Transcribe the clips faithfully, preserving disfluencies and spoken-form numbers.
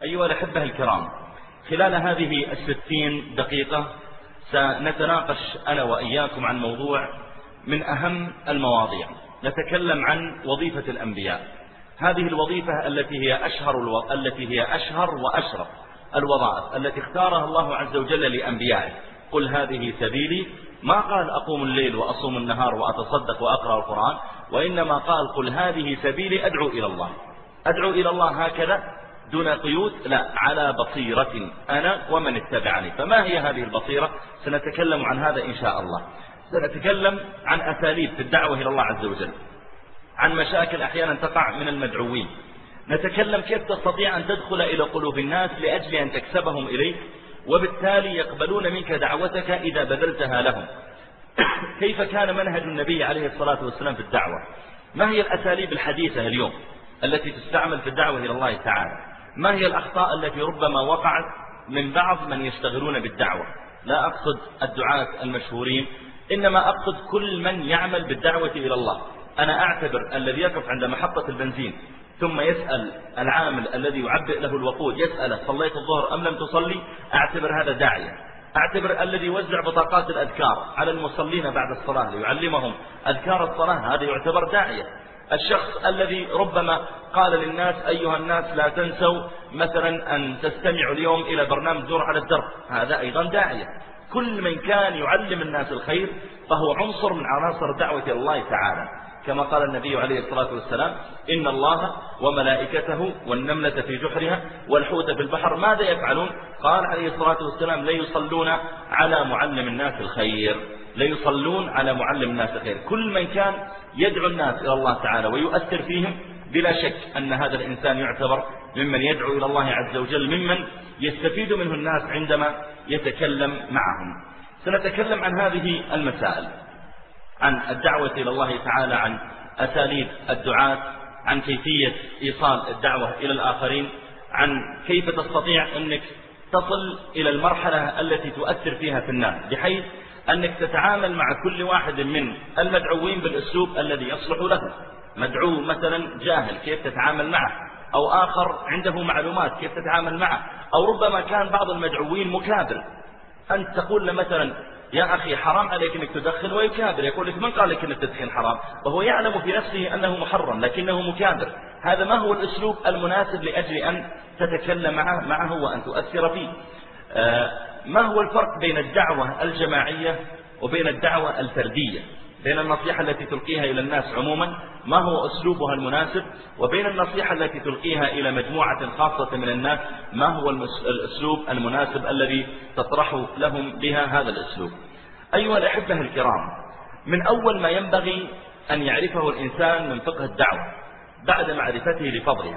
أيها الأحبة الكرام، خلال هذه الستين دقيقة سنتناقش أنا وإياكم عن موضوع من أهم المواضيع. نتكلم عن وظيفة الأنبياء، هذه الوظيفة التي هي أشهر الو... التي هي أشهر وأشرف الوظائف التي اختارها الله عز وجل لأنبيائه. قل هذه سبيلي، ما قال أقوم الليل وأصوم النهار وأتصدق وأقرأ القرآن، وإنما قال قل هذه سبيلي أدعو إلى الله. أدعو إلى الله هكذا دون قيود، لا، على بصيرة أنا ومن اتبعني. فما هي هذه البصيرة؟ سنتكلم عن هذا إن شاء الله. سنتكلم عن أساليب في الدعوة إلى الله عز وجل، عن مشاكل أحيانا تقع من المدعوين. نتكلم كيف تستطيع أن تدخل إلى قلوب الناس لأجل أن تكسبهم إليك، وبالتالي يقبلون منك دعوتك إذا بذلتها لهم. كيف كان منهج النبي عليه الصلاة والسلام في الدعوة؟ ما هي الأساليب الحديثة اليوم التي تستعمل في الدعوة إلى الله تعالى؟ ما هي الأخطاء التي ربما وقعت من بعض من يشتغلون بالدعوة؟ لا أقصد الدعاة المشهورين، إنما أقصد كل من يعمل بالدعوة إلى الله. أنا أعتبر الذي يقف عند محطة البنزين ثم يسأل العامل الذي يعبئ له الوقود، يسأله صليت الظهر أم لم تصلي، أعتبر هذا داعية. أعتبر الذي يوزع بطاقات الأذكار على المصلين بعد الصلاة ليعلمهم أذكار الصلاة، هذا يعتبر داعية. الشخص الذي ربما قال للناس أيها الناس لا تنسوا مثلا أن تستمعوا اليوم إلى برنامج دور على الدرب، هذا أيضا داعية. كل من كان يعلم الناس الخير فهو عنصر من عناصر الدعوة إلى الله تعالى، كما قال النبي عليه الصلاة والسلام إن الله وملائكته والنملة في جحرها والحوت في البحر ماذا يفعلون؟ قال عليه الصلاة والسلام لا يصلون على معلم الناس الخير، لا يصلون على معلم الناس الخير. كل من كان يدعو الناس إلى الله تعالى ويؤثر فيهم، بلا شك أن هذا الإنسان يعتبر ممن يدعو إلى الله عز وجل، ممن يستفيد منه الناس عندما يتكلم معهم. سنتكلم عن هذه المسائل، عن الدعوة إلى الله تعالى، عن أساليب الدعاة، عن كيفية إيصال الدعوة إلى الآخرين، عن كيف تستطيع أنك تصل إلى المرحلة التي تؤثر فيها في الناس، بحيث أنك تتعامل مع كل واحد من المدعوين بالأسلوب الذي يصلح له. مدعو مثلا جاهل كيف تتعامل معه، أو آخر عنده معلومات كيف تتعامل معه، أو ربما كان بعض المدعوين مكابر، أنت تقول له مثلا يا أخي حرام عليك أنك تدخن ويكابر، يقول لك من قال لك أن التدخين حرام، وهو يعلم في نفسه أنه محرم لكنه مكابر. هذا ما هو الأسلوب المناسب لأجل أن تتكلم معه, معه وأن تؤثر فيه. آه ما هو الفرق بين الدعوة الجماعية وبين الدعوة الفردية؟ بين النصيحة التي تلقيها إلى الناس عموما ما هو أسلوبها المناسب، وبين النصيحة التي تلقيها إلى مجموعة خاصة من الناس ما هو الأسلوب المناسب الذي تطرح لهم بها هذا الأسلوب؟ أيها الأحبة الكرام، من أول ما ينبغي أن يعرفه الإنسان من فقه الدعوة بعد معرفته لفضلها،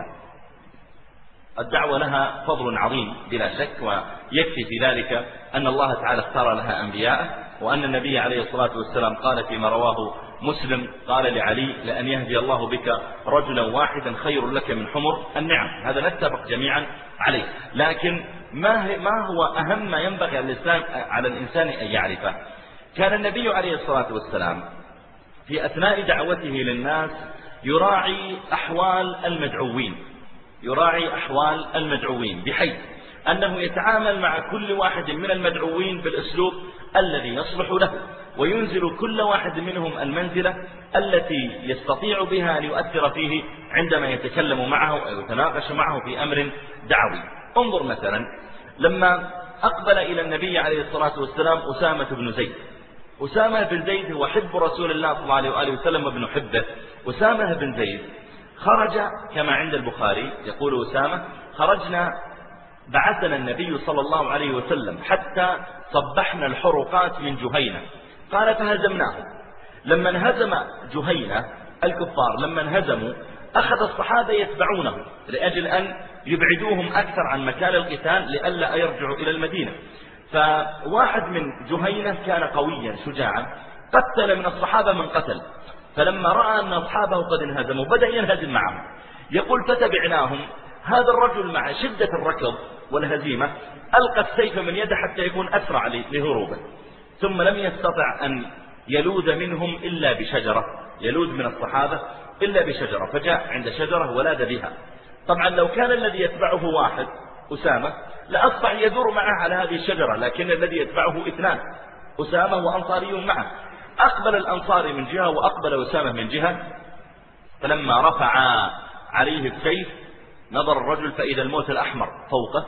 الدعوة لها فضل عظيم بلا شك، ويكفي في ذلك أن الله تعالى اختار لها أنبياءه، وأن النبي عليه الصلاة والسلام قال فيما رواه مسلم قال لعلي لأن يهدي الله بك رجلا واحدا خير لك من حمر النعم. هذا نتفق جميعا عليه، لكن ما ما هو أهم ما ينبغي على الإنسان أن يعرفه؟ كان النبي عليه الصلاة والسلام في أثناء دعوته للناس يراعي أحوال المدعوين، يراعي أحوال المدعوين بحيث أنه يتعامل مع كل واحد من المدعوين بالأسلوب الذي يصلح له، وينزل كل واحد منهم المنزلة التي يستطيع بها أن يؤثر فيه عندما يتكلم معه أو يتناقش معه في أمر دعوي. انظر مثلا لما أقبل إلى النبي عليه الصلاة والسلام أسامة بن زيد. أسامة بن زيد هو حب رسول الله صلى الله عليه وآله وسلم وابن حبه. أسامة بن زيد خرج كما عند البخاري، يقول أسامة خرجنا بعثنا النبي صلى الله عليه وسلم حتى صبحنا الحرقات من جهينة، قال فهزمناهم. لما انهزم جهينة الكفار، لما انهزموا أخذ الصحابة يتبعونه لأجل أن يبعدوهم أكثر عن مكان القتال لئلا يرجعوا إلى المدينة. فواحد من جهينة كان قويا شجاعا، قتل من الصحابة من قتل، فلما رأى أن أصحابه قد انهزموا بدأ ينهزم معهم. يقول فتبعناهم، هذا الرجل مع شدة الركض والهزيمة ألقى السيف من يده حتى يكون أسرع لهروبه، ثم لم يستطع أن يلوذ منهم إلا بشجرة، يلوذ من الصحابة إلا بشجرة، فجاء عند شجرة ولاذ بها. طبعا لو كان الذي يتبعه واحد أسامة لأصبح يدور معه على هذه الشجرة، لكن الذي يتبعه اثنان، أسامة وأنصاري معه. أقبل الأنصاري من جهة وأقبل أسامة من جهة، فلما رفع عليه السيف نظر الرجل فإذا الموت الأحمر فوقه،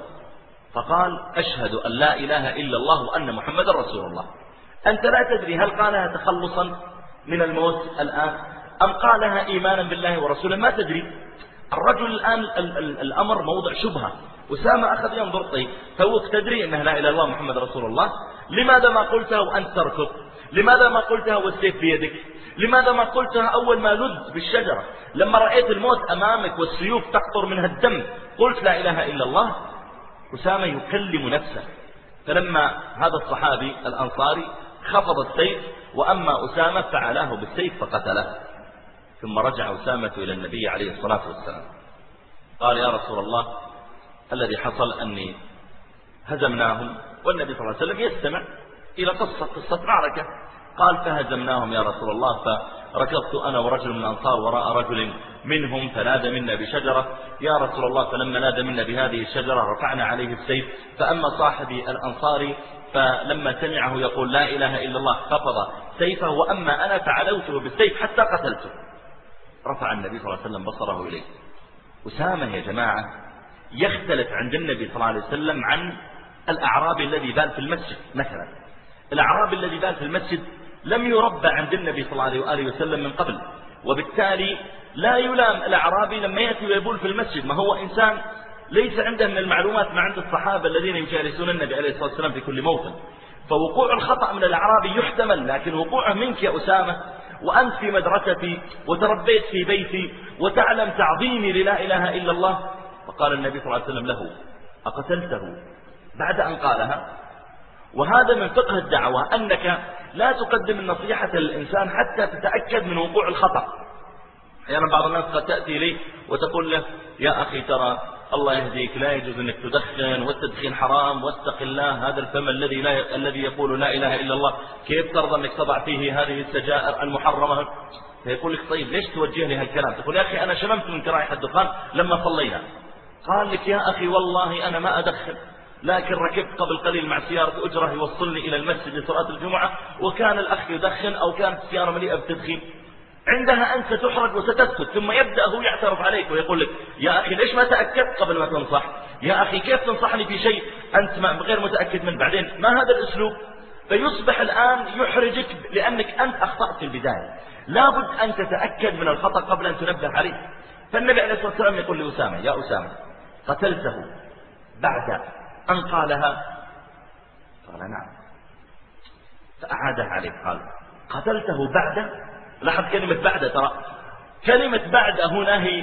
فقال أشهد أن لا إله إلا الله وأن محمد رسول الله. أنت لا تدري هل قالها تخلصا من الموت الآن أم قالها إيمانا بالله ورسوله، ما تدري. الرجل الآن ال ال الأمر موضع شبهة. أسامة أخذ ينظر طيب توك تدري أنها لا إله إلا الله محمد رسول الله، لماذا ما قلتها وأنت تركض؟ لماذا ما قلتها والسيف بيدك؟ لماذا ما قلتها أول ما لذ بالشجرة؟ لما رأيت الموت أمامك والسيوف تقطر منها الدم قلت لا إله إلا الله؟ أسامة يكلم نفسه. فلما هذا الصحابي الأنصاري خفض السيف، وأما أسامة فعلاه بالسيف فقتله. ثم رجع أسامة إلى النبي عليه الصلاة والسلام قال يا رسول الله الذي حصل أني هزمناهم، والنبي صلى الله عليه وسلم يستمع إلى قصة قصة معركة. قال فهزمناهم يا رسول الله، فركضت أنا ورجل من الأنصار وراء رجل منهم فنادى منا بشجرة يا رسول الله، فلما نادى منا بهذه الشجرة رفعنا عليه السيف، فأما صاحبي الأنصاري فلما سمعه يقول لا إله إلا الله خفض سيفه، وأما أنا فعلوته بالسيف حتى قتلته. رفع النبي صلى الله عليه وسلم بصره إليه. أسامة يا جماعة يختلف عند النبي صلى الله عليه وسلم عن الأعرابي الذي بال في المسجد مثلا. الأعرابي الذي بال في المسجد لم يربى عند النبي صلى الله عليه وآله وسلم من قبل، وبالتالي لا يلام الأعرابي لما يأتي ويبول في المسجد، ما هو إنسان ليس عنده من المعلومات ما عند الصحابة الذين يجالسون النبي عليه الصلاة والسلام في كل موطن. فوقوع الخطأ من الأعرابي يحتمل، لكن وقوعه منك يا أسامة وأنت في مدرستي وتربيت في بيتي وتعلم تعظيمي للا إله إلا الله. فقال النبي صلى الله عليه وسلم له أقتلته بعد أن قالها؟ وهذا من فقه الدعوة أنك لا تقدم النصيحة للإنسان حتى تتأكد من وقوع الخطأ. أحيانا يعني بعض الناس قد تأتي لي وتقول له يا أخي ترى الله يهديك لا يجوز أنك تدخن، والتدخين حرام، واتق الله، هذا الفم الذي لا ي... الذي يقول لا إله إلا الله كيف ترضى أنك تضع فيه هذه السجائر المحرمة؟ فيقول لك طيب ليش توجه لي هالكلام؟ تقول يا أخي أنا شممت منك رائحة الدخان لما صلينا. قال لك يا أخي والله أنا ما أدخن، لكن ركبت قبل قليل مع سيارة أجرة يوصلني إلى المسجد لصلاة الجمعة وكان الأخ يدخن أو كانت السيارة مليئة بالتدخين. عندها أنت تحرج وستسكت، ثم يبدأ هو يعترف عليك ويقول لك يا أخي ليش ما تأكدت قبل ما تنصح؟ يا أخي كيف تنصحني في شيء أنت غير متأكد من؟ بعدين ما هذا الأسلوب؟ فيصبح الآن يحرجك لأنك أنت أخطأت في البداية. لابد أن تتأكد من الخطأ قبل أن تنبه عليه. فالنبي عليه الصلاة والسلام يقول لأسامة يا أسامة قتلته بعد أن قالها؟ قال نعم. فأعادها عليه قال قتلته بعد. لاحظ كلمة بعد، ترى كلمة بعد هنا هي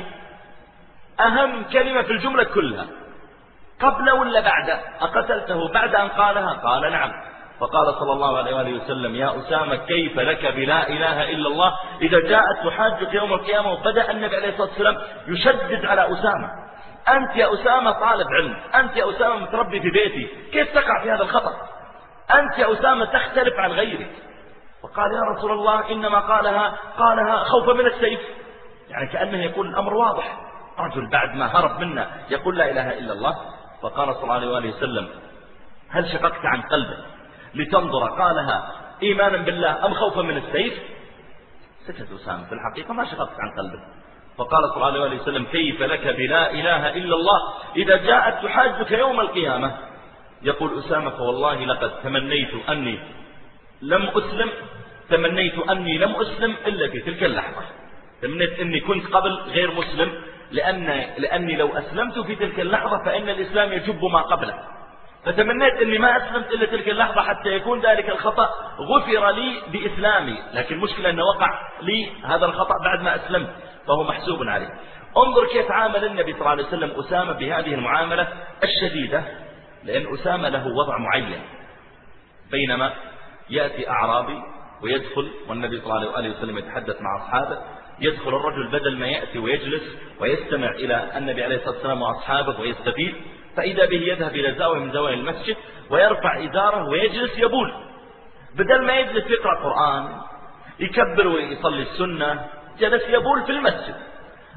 أهم كلمة في الجملة كلها. قبل ولا بعد؟ أقتلته بعد أن قالها؟ قال نعم. فقال صلى الله عليه وآله وسلم يا أسامة كيف لك بلا إله إلا الله إذا جاءت تحاجك يوم القيامة. وبدأ النبي عليه الصلاة والسلام يشدد على أسامة. أنت يا أسامة طالب علم، أنت يا أسامة متربي في بيتي، كيف تقع في هذا الخطأ؟ أنت يا أسامة تختلف عن غيرك. فقال يا رسول الله إنما قالها قالها خوفا من السيف، يعني كأنه يقول الأمر واضح. رجل بعد ما هرب منا يقول لا إله إلا الله. فقال صلى الله عليه وآله وسلم هل شققت عن قلبك لتنظر قالها إيمانا بالله أم خوفا من السيف؟ سكت أسامة في الحقيقة ما شققت عن قلبك. فقال صلى الله عليه وآله وسلم كيف لك بلا إله إلا الله إذا جاءت تحاجك يوم القيامة؟ يقول أسامة فوالله لقد تمنيت أني لم أسلم تمنيت أني لم أسلم إلا في تلك اللحظة. تمنيت أني كنت قبل غير مسلم، لأن لأني لو أسلمت في تلك اللحظة فإن الإسلام يجب ما قبله. فتمنيت أني ما أسلمت إلا تلك اللحظة حتى يكون ذلك الخطأ غفر لي بإسلامي، لكن مشكلة أنه وقع لي هذا الخطأ بعد ما أسلمت، فهو محسوب عليه. انظر كيف عامل النبي صلى الله عليه وسلم أسامة بهذه المعاملة الشديدة، لأن أسامة له وضع معين. بينما يأتي أعرابي ويدخل والنبي صلى الله عليه وسلم يتحدث مع أصحابه، يدخل الرجل بدل ما يأتي ويجلس ويستمع إلى النبي عليه الصلاة والسلام وأصحابه ويستفيد، فإذا به يذهب إلى زاوية من زوايا المسجد ويرفع إزاره ويجلس يبول. بدل ما يجلس يقرأ قرآن يكبر ويصلي السنة، جلس يبول في المسجد.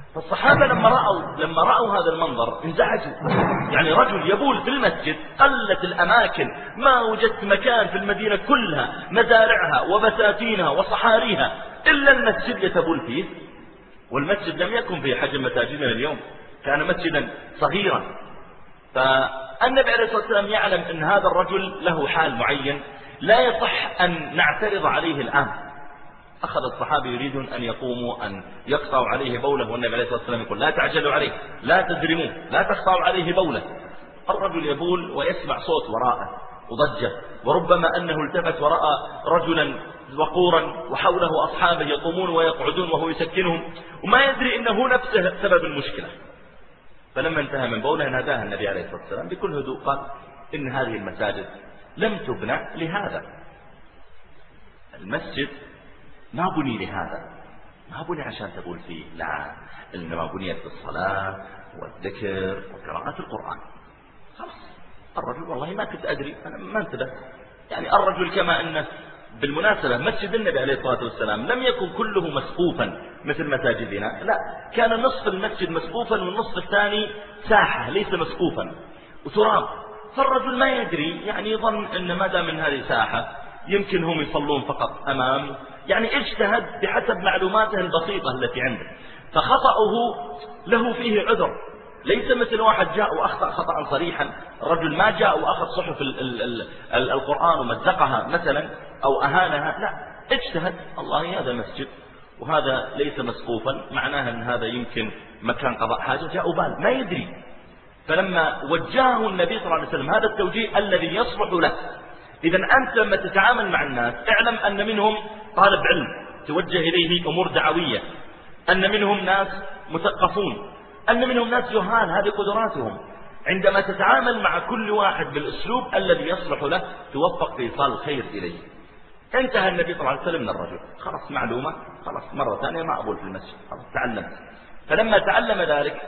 فالصحابة لما رأوا, لما رأوا هذا المنظر انزعجوا. يعني رجل يبول في المسجد، قلت الأماكن، ما وجدت مكان في المدينة كلها، مزارعها وبساتينها وصحاريها إلا المسجد يتبول فيه. والمسجد لم يكن في حجم مساجدنا اليوم، كان مسجدا صغيرا. فالنبي عليه الصلاة والسلام يعلم أن هذا الرجل له حال معين لا يصح أن نعترض عليه الآن. أخذ الصحابة يريدون أن يقوموا أن يقطعوا عليه بوله، والنبي عليه الصلاة والسلام يقول لا تعجلوا عليه، لا تزرموه، لا تقطعوا عليه بوله. الرجل يبول ويسمع صوت وراءه وضجة، وربما أنه التفت ورأى رجلا وقورا وحوله أصحابه يقومون ويقعدون وهو يسكنهم، وما يدري أنه نفسه سبب المشكلة. فلما انتهى من بوله ناداه النبي عليه الصلاة والسلام بكل هدوء قال إن هذه المساجد لم تبنى لهذا، المسجد ما بني لهذا، ما بني عشان تقول فيه، لا، إنما بنيت بالصلاة والذكر وقراءة القرآن. خلاص الرجل والله ما كنت أدري، أنا ما انتبه. يعني الرجل كما أنه بالمناسبة مسجد النبي عليه الصلاة والسلام لم يكن كله مسقوفا مثل مساجدنا، لا، كان نصف المسجد مسقوفا والنصف الثاني ساحة ليس مسقوفا وتراب. فالرجل ما يدري، يعني يظن أن ما دام من هذه ساحة يمكن هم يصلون فقط أمام، يعني اجتهد بحسب معلوماته البسيطة التي عنده. فخطأه له فيه عذر، ليس مثل واحد جاء وأخطأ خطأ صريحا. الرجل ما جاء وأخذ صحف ال ال ال ال القرآن ومزقها مثلا أو أهانها، لا، اجتهد. الله هذا مسجد وهذا ليس مسقوفا، معناها أن هذا يمكن مكان قضاء حاجة، جاء بال ما يدري. فلما وجهه النبي صلى الله عليه وسلم هذا التوجيه الذي يصلح له. إذا أنت لما تتعامل مع الناس اعلم أن منهم طالب علم توجه إليه أمور دعوية، أن منهم ناس مثقفون، أن منهم ناس جهال، هذه قدراتهم. عندما تتعامل مع كل واحد بالأسلوب الذي يصلح له توفق في إيصال الخير إليه. انتهى النبي صلى الله عليه وسلم من الرجل، خلاص معلومة، خلاص مرة ثانية ما أبول في المسجد، خلاص تعلمت. فلما تعلم ذلك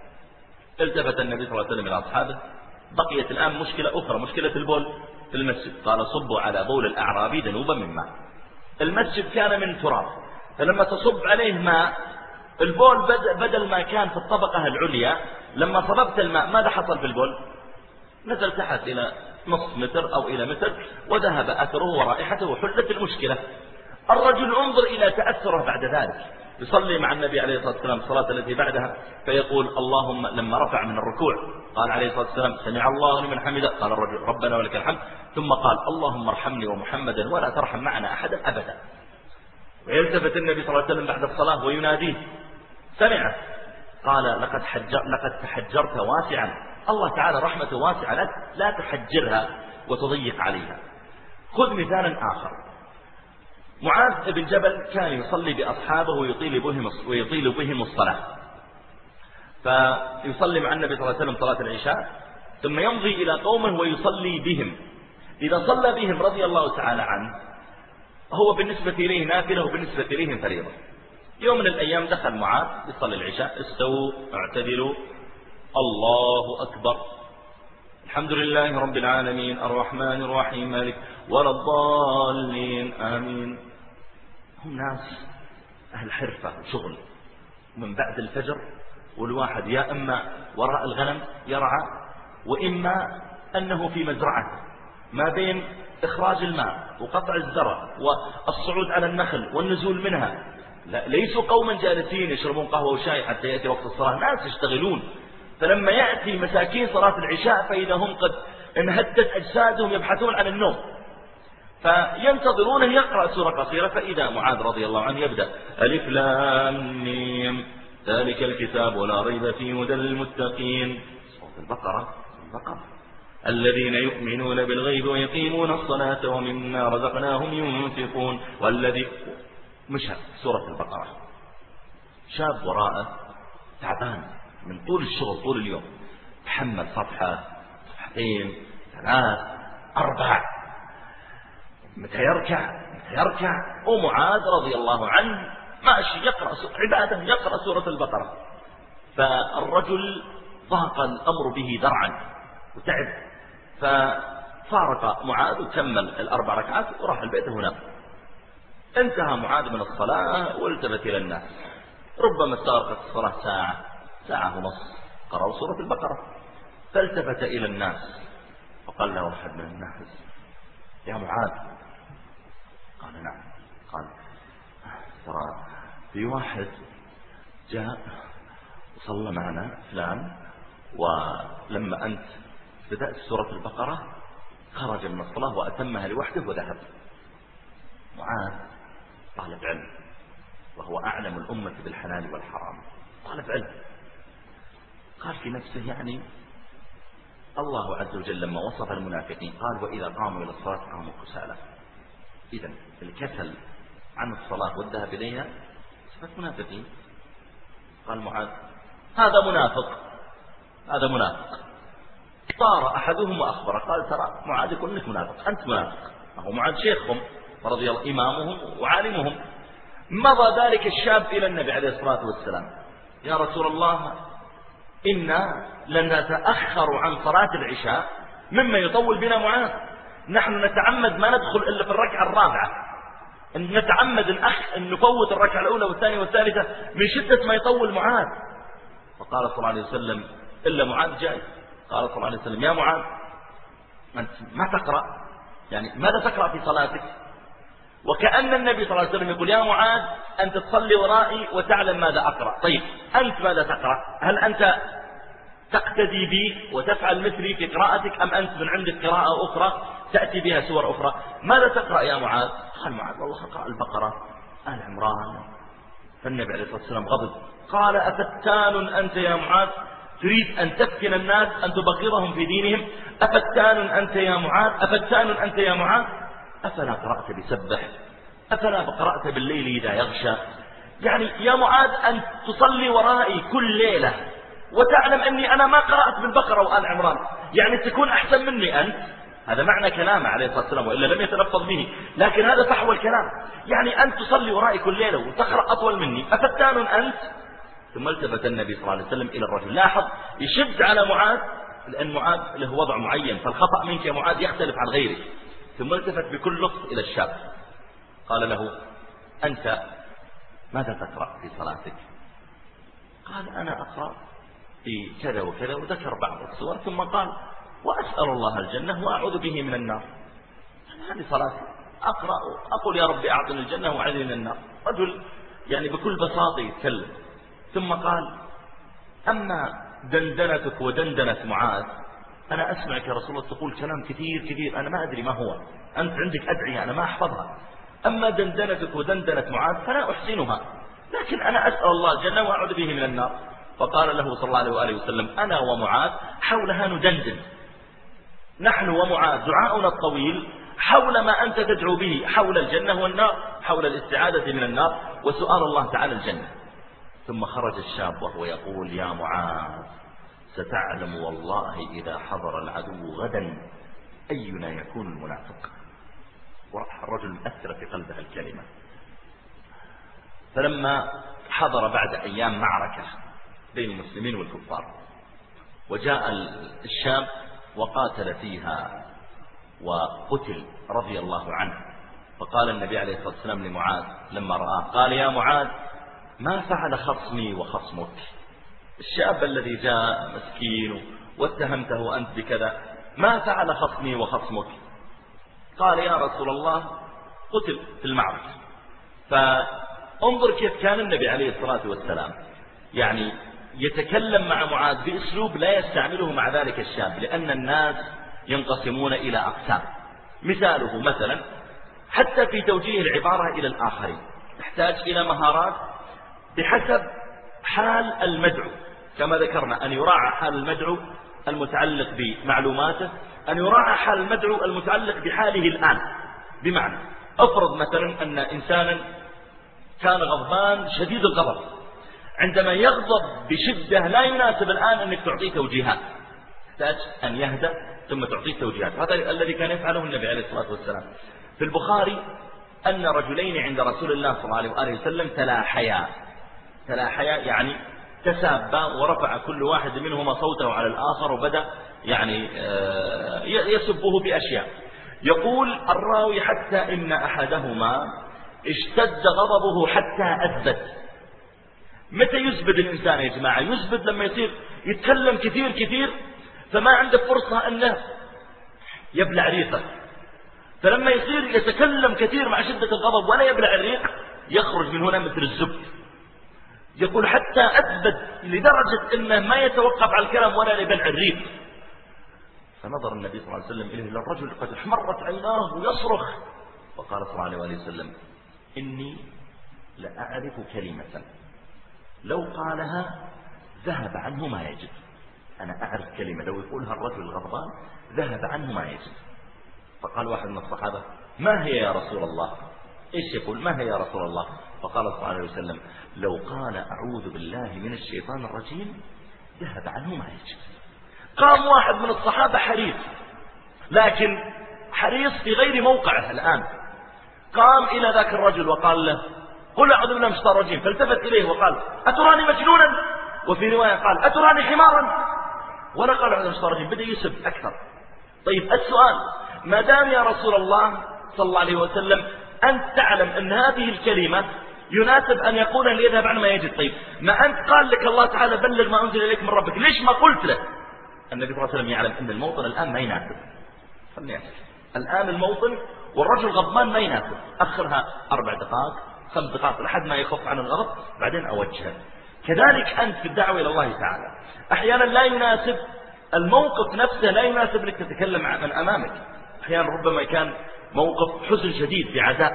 التفت النبي صلى الله عليه وسلم إلى أصحابه. بقيت الآن مشكلة أخرى، مشكلة البول في المسجد. قال صبوا على بول الأعرابي ذنوبا من ماء. المسجد كان من تراب، فلما تصب عليه ماء البول بدل ما كان في الطبقة العليا، لما صببت الماء ماذا حصل في البول؟ نزل تحت إلى نصف متر أو إلى متر وذهب أثره ورائحته وحلت المشكلة. الرجل انظر إلى تأثره بعد ذلك، يصلي مع النبي عليه الصلاة والسلام الصلاة التي بعدها فيقول اللهم، لما رفع من الركوع قال عليه الصلاة والسلام سمع الله لمن حمده، قال الرجل ربنا ولك الحمد، ثم قال اللهم ارحمني ومحمدا ولا ترحم معنا أحدا أبدا. ويلتفت النبي صلى الله عليه وسلم بعد الصلاة ويناديه، سمعه، قال لقد, حجر لقد تحجرت واسعا، الله تعالى رحمته واسعة لك، لا تحجرها وتضيق عليها. خذ مثالا آخر. معاذ بن جبل كان يصلي بأصحابه ويطيل بهم, ويطيل بهم الصلاة، فيصلي مع النبي صلى الله عليه وسلم صلاة العشاء ثم يمضي إلى قومه ويصلي بهم. إذا صلى بهم رضي الله تعالى عنه هو بالنسبة إليه نافلة وبالنسبة إليهم فريضة. يوم من الأيام دخل معاذ يصلي العشاء، استووا اعتدلوا الله أكبر الحمد لله رب العالمين الرحمن الرحيم مالك ولا الضالين آمين. هم ناس أهل حرفة وشغل من بعد الفجر، والواحد يا إما وراء الغنم يرعى، وإما أنه في مزرعة ما بين إخراج الماء وقطع الزرع والصعود على النخل والنزول منها. لا، ليسوا قوما جالسين يشربون قهوة وشاي حتى يأتي وقت الصلاة، ناس يشتغلون. فلما يأتي مساكين صلاة العشاء فإذا هم قد انهدت أجسادهم يبحثون عن النوم، فينتظرونه يقرأ سورة قصيرة. فإذا معاذ رضي الله عنه يبدأ ألف لام ميم ذلك الكتاب ولا ريب فيه هدى للمتقين، سورة البقرة. البقرة الذين يؤمنون بالغيب ويقيمون الصلاة ومما رزقناهم ينفقون والذي مشى سورة البقرة. شاب وراءه تعبان من طول الشغل طول اليوم، تحمل صفحة صفحتين ثلاث أربع، متى يركع متى يركع ومعاذ رضي الله عنه ماشي يقرأ عبادة يقرأ سورة البقرة. فالرجل ضاق الأمر به ذرعا وتعب، ففارق معاذ وكمل الأربع ركعات وراح البيت هناك. انتهى معاذ من الصلاة والتفت إلى الناس ربما استغرقت الصلاة ساعة ساعة ونص، قرأوا سورة البقرة. فالتفت إلى الناس وقال له أحد من الناس: يا معاذ. قال: نعم. قال: ترى في واحد جاء وصلى معنا فلان، ولما أنت بدأت سورة البقرة خرج من الصلاة وأتمها لوحده وذهب. معاذ طالب علم، وهو أعلم الأمة بالحلال والحرام، طالب علم. قال في نفسه: يعني الله عز وجل لما وصف المنافقين قال: وإذا قاموا إلى الصلاة قاموا كسالى. إذن الكسل عن الصلاة والذهاب إليها صفة منافقين. قال معاذ: هذا منافق، هذا منافق. طار أحدهم وأخبره، قال: ترى معاذ يقول لك منافق، أنت منافق. هو معاذ شيخهم رضي الله، إمامهم وعالمهم. مضى ذلك الشاب إلى النبي عليه الصلاة والسلام: يا رسول الله، إنا لن نتأخر عن صلاة العشاء مما يطول بنا معاذ، نحن نتعمد ما ندخل إلا في الركعة الرابعة، أن نتعمد الأخ أن نفوت الركعة الأولى والثانية والثالثة من شدة ما يطول معاذ. فقال صلى الله عليه وسلم: إلا معاذ جاي. قال صلى الله عليه وسلم: يا معاذ، أنت ما تقرأ، يعني ماذا تقرأ في صلاتك؟ وكأن النبي صلى الله عليه وسلم يقول: يا معاذ، أنت تصلي ورائي وتعلم ماذا أقرأ، طيب أنت ماذا تقرأ؟ هل أنت تقتدي بي وتفعل مثلي في قراءتك، أم أنت من عندك قراءة أخرى تأتي بها سور أخرى؟ ماذا تقرأ يا معاذ؟ قال معاذ: والله أقرأ البقرة، آل عمران. فالنبي عليه الصلاة والسلام غضب، قال: أفتان أنت يا معاذ؟ تريد أن تفتن الناس، أن تبغضهم في دينهم؟ أفتان أنت يا معاذ؟ أفتان أنت يا معاذ؟ أفلا قرأت بسبح؟ أفلا قرأت بالليل إذا يغشى؟ يعني يا معاذ، أن تصلي ورائي كل ليلة وتعلم أني أنا ما قرأت بالبقرة وآل عمران، يعني تكون أحسن مني أنت. هذا معنى كلامه عليه الصلاة والسلام، وإلا لم يتلفظ به، لكن هذا فحوى الكلام. يعني أن تصلي ورائي كل ليلة وتقرأ أطول مني، أفتان أنت؟ ثم التفت النبي صلى الله عليه وسلم إلى الرجل، لاحظ يشد على معاذ، لأن معاذ له وضع معين، فالخطأ منك يا معاذ يختلف عن غيرك. ثم التفت بكل لطف إلى الشاب، قال له: أنت ماذا تقرأ في صلاتك؟ قال: أنا أقرأ في كذا وكذا، وذكر بعض السور، ثم قال: وأسأل الله الجنة وأعوذ به من النار. هذه صلاتي، أقرأ أقول: يا رب أعطني الجنة وأعوذ من النار. رجل يعني بكل بساطة يتكلم. ثم قال: أما دندنتك ودندنة معاذ، أنا أسمعك يا رسول الله تقول كلام كثير كثير، أنا ما أدري ما هو، أنت عندك أدعية أنا ما أحفظها، أما دندنتك ودندنة معاذ فلا أحسنها، لكن أنا أسأل الله الجنة وأعوذ به من النار. فقال له صلى الله عليه وآله وسلم: أنا ومعاذ حولها ندندن، نحن ومعاذ دعاؤنا الطويل حول ما أنت تدعو به، حول الجنة والنار، حول الاستعاذة من النار وسؤال الله تعالى الجنة. ثم خرج الشاب وهو يقول: يا معاذ، ستعلم والله إذا حضر العدو غدا أينا يكون المنافق. ورأى الرجل مأثر في قلبه الكلمة. فلما حضر بعد أيام معركة بين المسلمين والكفار، وجاء الشاب وقاتل فيها وقتل رضي الله عنه، فقال النبي عليه الصلاة والسلام لمعاذ لما رآه، قال: يا معاذ، ما فعل خصمي وخصمك؟ الشاب الذي جاء مسكين واتهمته أنت بكذا، ما فعل خصمي وخصمك؟ قال: يا رسول الله، قتل في المعركة. فانظر كيف كان النبي عليه الصلاة والسلام يعني يتكلم مع معاذ بأسلوب لا يستعمله مع ذلك الشاب، لأن الناس ينقسمون إلى أقسام. مثاله مثلا حتى في توجيه العبارة إلى الآخرين تحتاج إلى مهارات بحسب حال المدعو، كما ذكرنا أن يراعى حال المدعو المتعلق بمعلوماته، أن يراعى حال المدعو المتعلق بحاله الآن. بمعنى أفرض مثلا أن إنسانا كان غضبان شديد الغضب، عندما يغضب بشدة لا يناسب الآن أنك تعطيه توجيهات، تحتاج أن يهدأ ثم تعطيه توجيهات. هذا الذي كان يفعله النبي عليه الصلاة والسلام. في البخاري أن رجلين عند رسول الله صلى الله عليه وآله وسلم تلاحيا، تلاحيا يعني تسابا، ورفع كل واحد منهما صوته على الآخر وبدأ يعني يسبه بأشياء. يقول الراوي: حتى إن أحدهما اشتد غضبه حتى أثبت، متى يزبد الإنسان يا جماعة؟ يزبد لما يصير يتكلم كثير كثير فما عنده فرصة أنه يبلع ريقه، فلما يصير يتكلم كثير مع شدة الغضب ولا يبلع الريق يخرج من هنا مثل الزبد. يقول حتى أثبت لدرجة أنه ما يتوقف على الكلام ولا يبلع الريق. فنظر النبي صلى الله عليه وسلم إليه للرجل قد احمرت عيناه ويصرخ، وقال صلى الله عليه وسلم إني لأعرف كلمة لو قالها ذهب عنه ما يجد. أنا أعرف كلمة لو يقولها الرجل الغضبان ذهب عنه ما يجد. فقال واحد من الصحابة ما هي يا رسول الله؟ إيش يقول ما هي يا رسول الله؟ فقال صلى الله عليه وسلم لو قال أعوذ بالله من الشيطان الرجيم ذهب عنه ما يجد. قام واحد من الصحابة حريص، لكن حريص في غير موقعه الآن، قام إلى ذاك الرجل وقال له قل أعوذ بالله من الشيطان الرجيم، فالتفت إليه وقال أتراني مجنونا؟ وفي رواية قال أتراني حمارا؟ ولا قال أعوذ بالله من الشيطان الرجيم، بدأ يسب أكثر. طيب السؤال، ما دام يا رسول الله صلى الله عليه وسلم أنت تعلم أن هذه الكلمة يناسب أن يقول ليذهب عن ما يجد، طيب ما أنت قال لك الله تعالى بلغ ما أنزل إليك من ربك، ليش ما قلت له؟ النبي صلى الله عليه وسلم يعلم أن الموطن الآن ما يناسب، خلني أحكي الآن الموطن والرجل غضبان ما يناسب، أخرها أربع دقائق خمس دقائق لحد ما يخف عن الغضب بعدين أوجهه. كذلك أنت في الدعوة إلى الله تعالى أحيانا لا يناسب الموقف نفسه، لا يناسب لك تتكلم عن من أمامك. أحيانا ربما كان موقف حزن شديد في عزاء،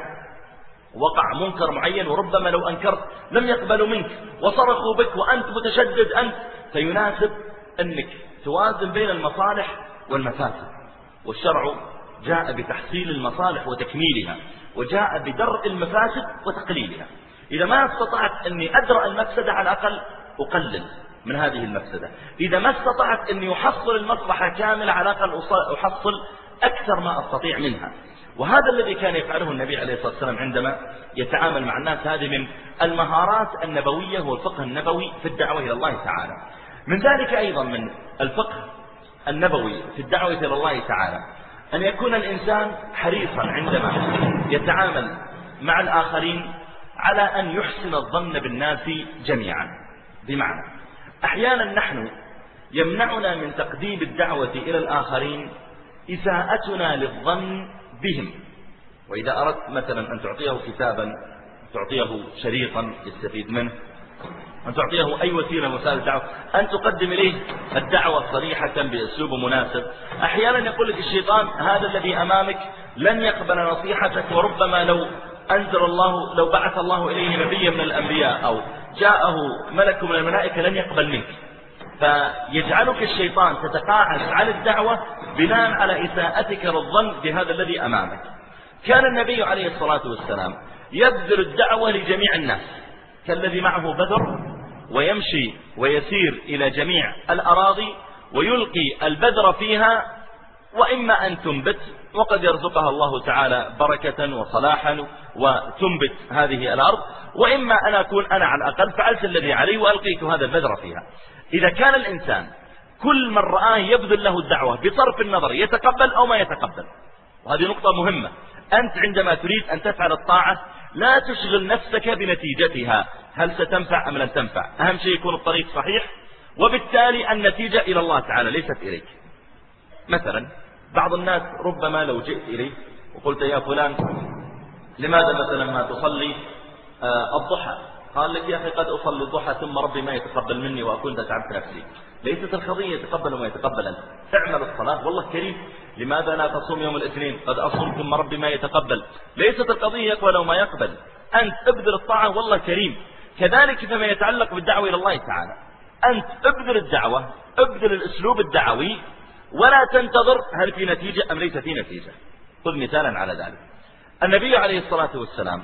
وقع منكر معين وربما لو أنكرت لم يقبلوا منك وصرخوا بك وأنت متشدد أنت، فيناسب أنك توازن بين المصالح والمفاسد، والشرع جاء بتحصيل المصالح وتكميلها، وجاء بدرء المفاسد وتقليلها. إذا ما استطعت أني أدرأ المفسدة على الأقل أقلل من هذه المفسدة، إذا ما استطعت أني أحصل المصلحة كاملة على الأقل أحصل أكثر ما أستطيع منها. وهذا الذي كان يفعله النبي عليه الصلاة والسلام عندما يتعامل مع الناس. هذه من المهارات النبوية والفقه النبوي في الدعوة إلى الله تعالى. من ذلك أيضا من الفقه النبوي في الدعوة إلى الله تعالى أن يكون الإنسان حريصا عندما يتعامل مع الآخرين على أن يحسن الظن بالناس جميعا. بمعنى أحيانا نحن يمنعنا من تقديم الدعوة إلى الآخرين إساءتنا للظن بهم. وإذا أردت مثلا أن تعطيه كتابا، تعطيه شريطا يستفيد منه، أن تعطيه أي وسيلة من وسائل الدعوة، أن تقدم إليه الدعوة صريحة بأسلوب مناسب. أحيانا يقول لك الشيطان هذا الذي أمامك لن يقبل نصيحتك، وربما لو أنزل الله لو بعث الله إليه نبيا من الأنبياء أو جاءه ملك من الملائكة لن يقبل منك، فيجعلك الشيطان تتقاعس على الدعوة بناء على إساءتك للظن بهذا الذي أمامك. كان النبي عليه الصلاة والسلام يبذل الدعوة لجميع الناس، كالذي معه بذر ويمشي ويسير إلى جميع الأراضي ويلقي البذر فيها، وإما أن تنبت وقد يرزقها الله تعالى بركة وصلاحا وتنبت هذه الأرض، وإما أن أكون أنا على الأقل فعلت الذي علي وألقيت هذا البذر فيها. إذا كان الإنسان كل من رآه يبذل له الدعوة بصرف النظر يتقبل أو ما يتقبل، وهذه نقطة مهمة. أنت عندما تريد أن تفعل الطاعة لا تشغل نفسك بنتيجتها، هل ستنفع أم لن تنفع، أهم شيء يكون الطريق صحيح، وبالتالي النتيجة إلى الله تعالى ليست إليك. مثلا بعض الناس ربما لو جئت إليه وقلت يا فلان لماذا مثلا ما تصلي آه الضحى، قال لك يا أخي قد أصلي الضحى ثم ربي ما يتقبل مني وأكون تعبت نفسي. ليست القضية يتقبل وما يتقبل أنت، اعمل الصلاة والله كريم، لماذا لا تصوم يوم الاثنين، قد أصوم ثم ربي ما يتقبل. ليست القضية يقبل وما يقبل، أنت ابذل الطاعة والله كريم. كذلك فيما يتعلق بالدعوة إلى الله تعالى، أنت ابذل الدعوة، ابذل الأسلوب الدعوي، ولا تنتظر هل في نتيجة أم ليس في نتيجة. خذ مثالا على ذلك. النبي عليه الصلاة والسلام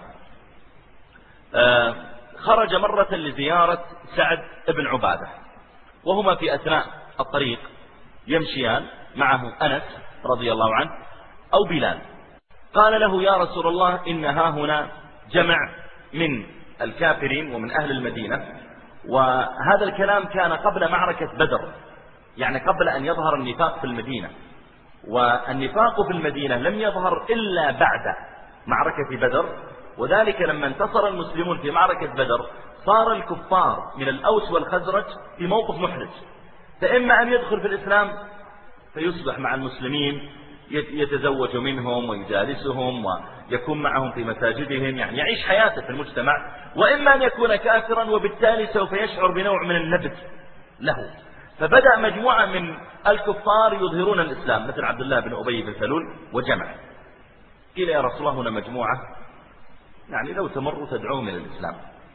آه خرج مرة لزيارة سعد بن عبادة، وهما في أثناء الطريق يمشيان، معه أنس رضي الله عنه أو بلال. قال له يا رسول الله إن ها هنا جمع من الكافرين ومن أهل المدينة، وهذا الكلام كان قبل معركة بدر، يعني قبل أن يظهر النفاق في المدينة، والنفاق في المدينة لم يظهر إلا بعد معركة بدر، وذلك لما انتصر المسلمون في معركة بدر صار الكفار من الأوس والخزرج في موقف محرج، فإما أن يدخل في الإسلام فيصبح مع المسلمين يتزوج منهم ويجالسهم ويكون معهم في مساجدهم، يعني يعيش حياته في المجتمع، وإما أن يكون كافرا وبالتالي سوف يشعر بنوع من النبذ له. فبدأ مجموعة من الكفار يظهرون الإسلام مثل عبد الله بن أبي بن سلول وجمع. قيل يا رسول الله هنا مجموعة يعني لو تمروا تدعوهم إلى الإسلام.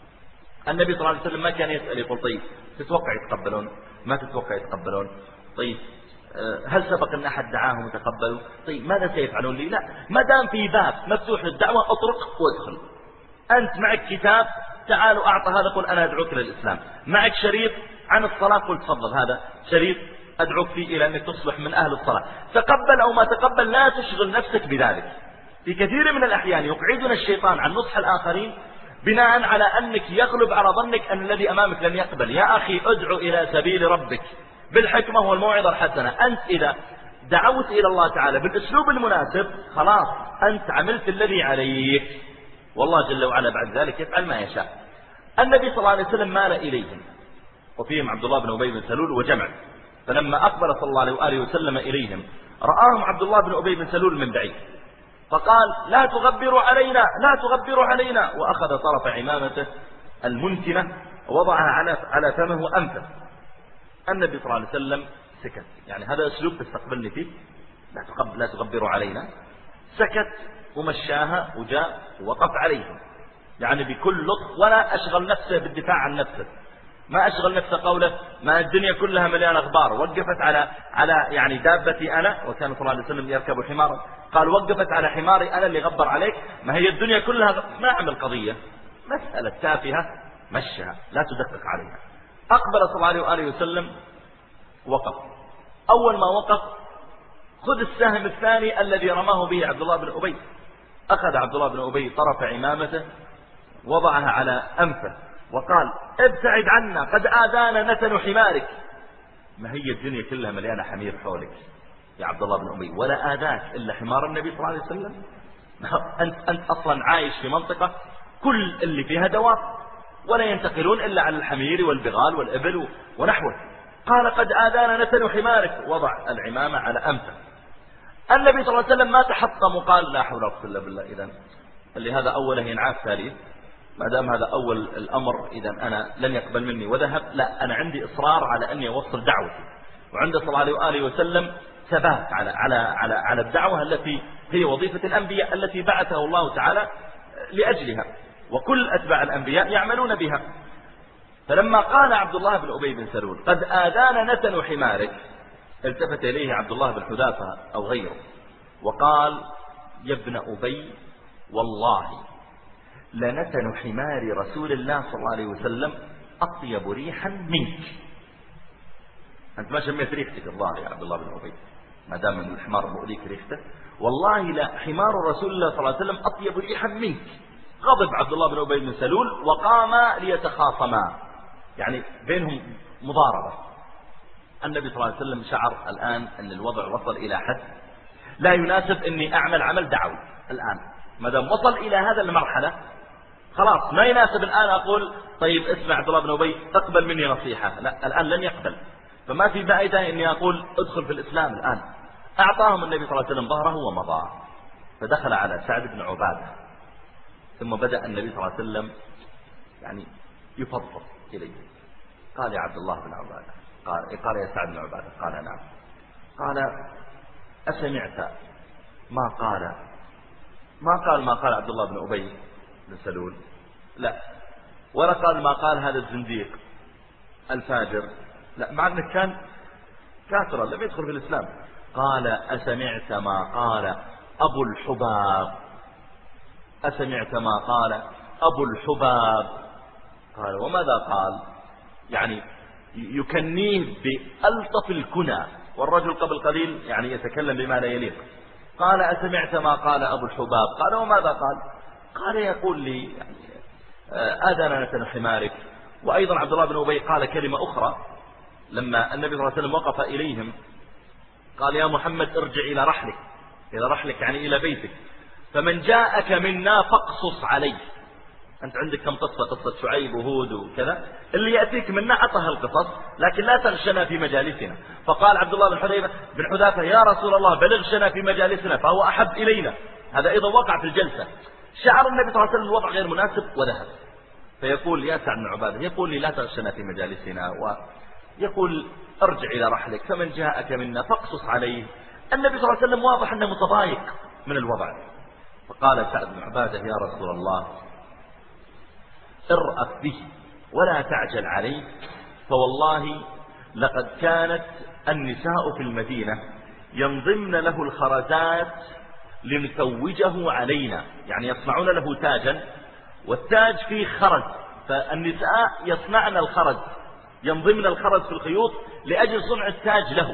النبي صلى الله عليه وسلم ما كان يسأل يقول طيب تتوقع يتقبلون ما تتوقع يتقبلون، طيب هل سبق أن أحد دعاهم وتقبلوا، طيب ماذا سيفعلون لي؟ لا، ما دام في باب مفتوح للدعوة أطرق وادخل. أنت معك كتاب تعالوا أعطى هذا قل أنا أدعوك للإسلام، معك شريط عن الصلاة قل تفضل هذا شريط أدعوك فيه إلى أنك تصبح من أهل الصلاة، تقبل أو ما تقبل لا تشغل نفسك بذلك. في كثير من الأحيان يقعدنا الشيطان عن نصح الآخرين بناء على أنك يغلب على ظنك أن الذي أمامك لن يقبل. يا أخي ادعو إلى سبيل ربك بالحكمة والموعظة الحسنة. أنت إذا دعوت إلى الله تعالى بالأسلوب المناسب خلاص أنت عملت الذي عليك، والله جل وعلا بعد ذلك يفعل ما يشاء. النبي صلى الله عليه وسلم مال إليهم وفيهم عبد الله بن أبي بن سلول وجمع، فلما أقبل صلى الله عليه وآله وسلم إليهم رآهم عبد الله بن أبي بن سلول من بعيد فقال لا تغبروا علينا لا تغبروا علينا، وأخذ طرف عمامته المنتنة ووضعها على على فمه وأنفه. النبي صلى الله عليه وسلم سكت، يعني هذا أسلوب تستقبلني فيه، لا تغب لا تغبروا علينا. سكت ومشاها وجاء ووقف عليهم يعني بكل لطف، ولا أشغل نفسه بالدفاع عن نفسه، ما أشغل نفسه قوله ما الدنيا كلها مليانة أخبار. وقفت على على يعني دابتي أنا، وكان صلى الله عليه وسلم يركب حمارا، قال وقفت على حماري أنا اللي غبر عليك، ما هي الدنيا كلها ما عمل قضية، مسألة تافهة مشها لا تدقق عليها. أقبل صلى الله عليه وآله وسلم وقف. أول ما وقف خذ السهم الثاني الذي رماه به عبد الله بن أبي، أخذ عبد الله بن أبي طرف عمامته وضعها على أنفه وقال ابتعد عنا قد آذانا نتن حمارك. ما هي الدنيا كلها مليانة حمير حولك يا عبد الله بن أبي، ولا آذاك إلا حمار النبي صلى الله عليه وسلم. أنت, أنت أصلا عايش في منطقة كل اللي فيها دواب ولا ينتقلون إلا على الحمير والبغال والإبل ونحوه. قال قد آذانا نتن حمارك، وضع العمامة على أنفه. النبي صلى الله عليه وسلم ما تحطم وقال لا حول ولا قوة إلا بالله، إذن اللي هذا أوله ينعاف ثالث، ما دام هذا أول الأمر إذن أنا لن يقبل مني وذهب. لا، أنا عندي إصرار على أني أوصل دعوتي، وعند صلى الله عليه وآله وسلم ثبات على على على على الدعوة التي هي وظيفة الأنبياء التي بعثه الله تعالى لأجلها، وكل أتباع الأنبياء يعملون بها. فلما قال عبد الله بن أبي بن سلول قد آذانا نتن حمارك، التفت إليه عبد الله بن حذافة أو غيره وقال يا ابن أبي والله لنتن حمار رسول الله صلى الله عليه وسلم أطيب ريحا منك. أنت ما شميت ريحتك الظاهر يا عبد الله بن أبي، ما دام من الحمار مؤذيك ريحته، والله لا حمار رسول الله صلى الله عليه وسلم أطيب ريحا منك. غضب عبد الله بن أبي بن سلول وقام ليتخاصما، يعني بينهم مضاربة. النبي صلى الله عليه وسلم شعر الآن أن الوضع وصل إلى حد لا يناسب أني أعمل عمل دعوي الآن، ما دام وصل إلى هذا المرحلة خلاص ما يناسب الآن أقول طيب اسمع عبد الله بن أبي تقبل مني نصيحة، لا الآن لن يقبل، فما في فائدة أني أقول ادخل في الإسلام الآن. أعطاهم النبي صلى الله عليه وسلم ظهره ومضى، فدخل على سعد بن عبادة، ثم بدأ النبي صلى الله عليه وسلم يعني يفضل إليه. قال يا عبد الله بن عبادة، قال, قال يا سعد بن عبادة، قال نعم. قال أسمعت ما قال ما قال ما قال عبد الله بن أبي بن سلول، لا، ولا قال ما قال هذا الزنديق الفاجر، لا، مع أنه كان كافرا لم يدخل في الإسلام. قال أسمعت ما قال أبو الحباب، أسمعت ما قال أبو الحباب. قال وماذا قال؟ يعني يكنيه بألطف الكنى، والرجل قبل قليل يعني يتكلم بما لا يليق. قال أسمعت ما قال أبو الحباب؟ قال وماذا قال؟ قال يقول لي يعني آذانا نتن حمارك. وأيضا عبد الله بن أبي قال كلمة أخرى لما النبي صلى الله عليه وسلم وقف إليهم، قال يا محمد ارجع إلى رحلك، إلى رحلك يعني إلى بيتك، فمن جاءك منا فاقصص عليه. أنت عندك كم قصة، قصة شعيب وهود وكذا، اللي يأتيك منا عطها القصص، لكن لا تغشنا في مجالسنا. فقال عبد الله بن حذيفة بن حذافة يا رسول الله بلغشنا في مجالسنا فهو أحب إلينا. هذا إذا وقع في الجلسة. شعر النبي صلى الله عليه وسلم الوضع غير مناسب وذهب. فيقول يا سعد بن عبادة، يقول لي لا تغشنا في مجالسنا، ويقول ارجع إلى رحلك فمن جاءك منا فاقصص عليه. النبي صلى الله عليه وسلم واضح أنه متضايق من الوضع. فقال سعد بن عبادة يا رسول الله ارأف به ولا تعجل عليه، فوالله لقد كانت النساء في المدينة ينضمن له الخرزات لنتوجه علينا، يعني يصنعون له تاجا، والتاج فيه خرز، فالنساء يصنعن الخرز، ينضمن الخرز في الخيوط لأجل صنع التاج له،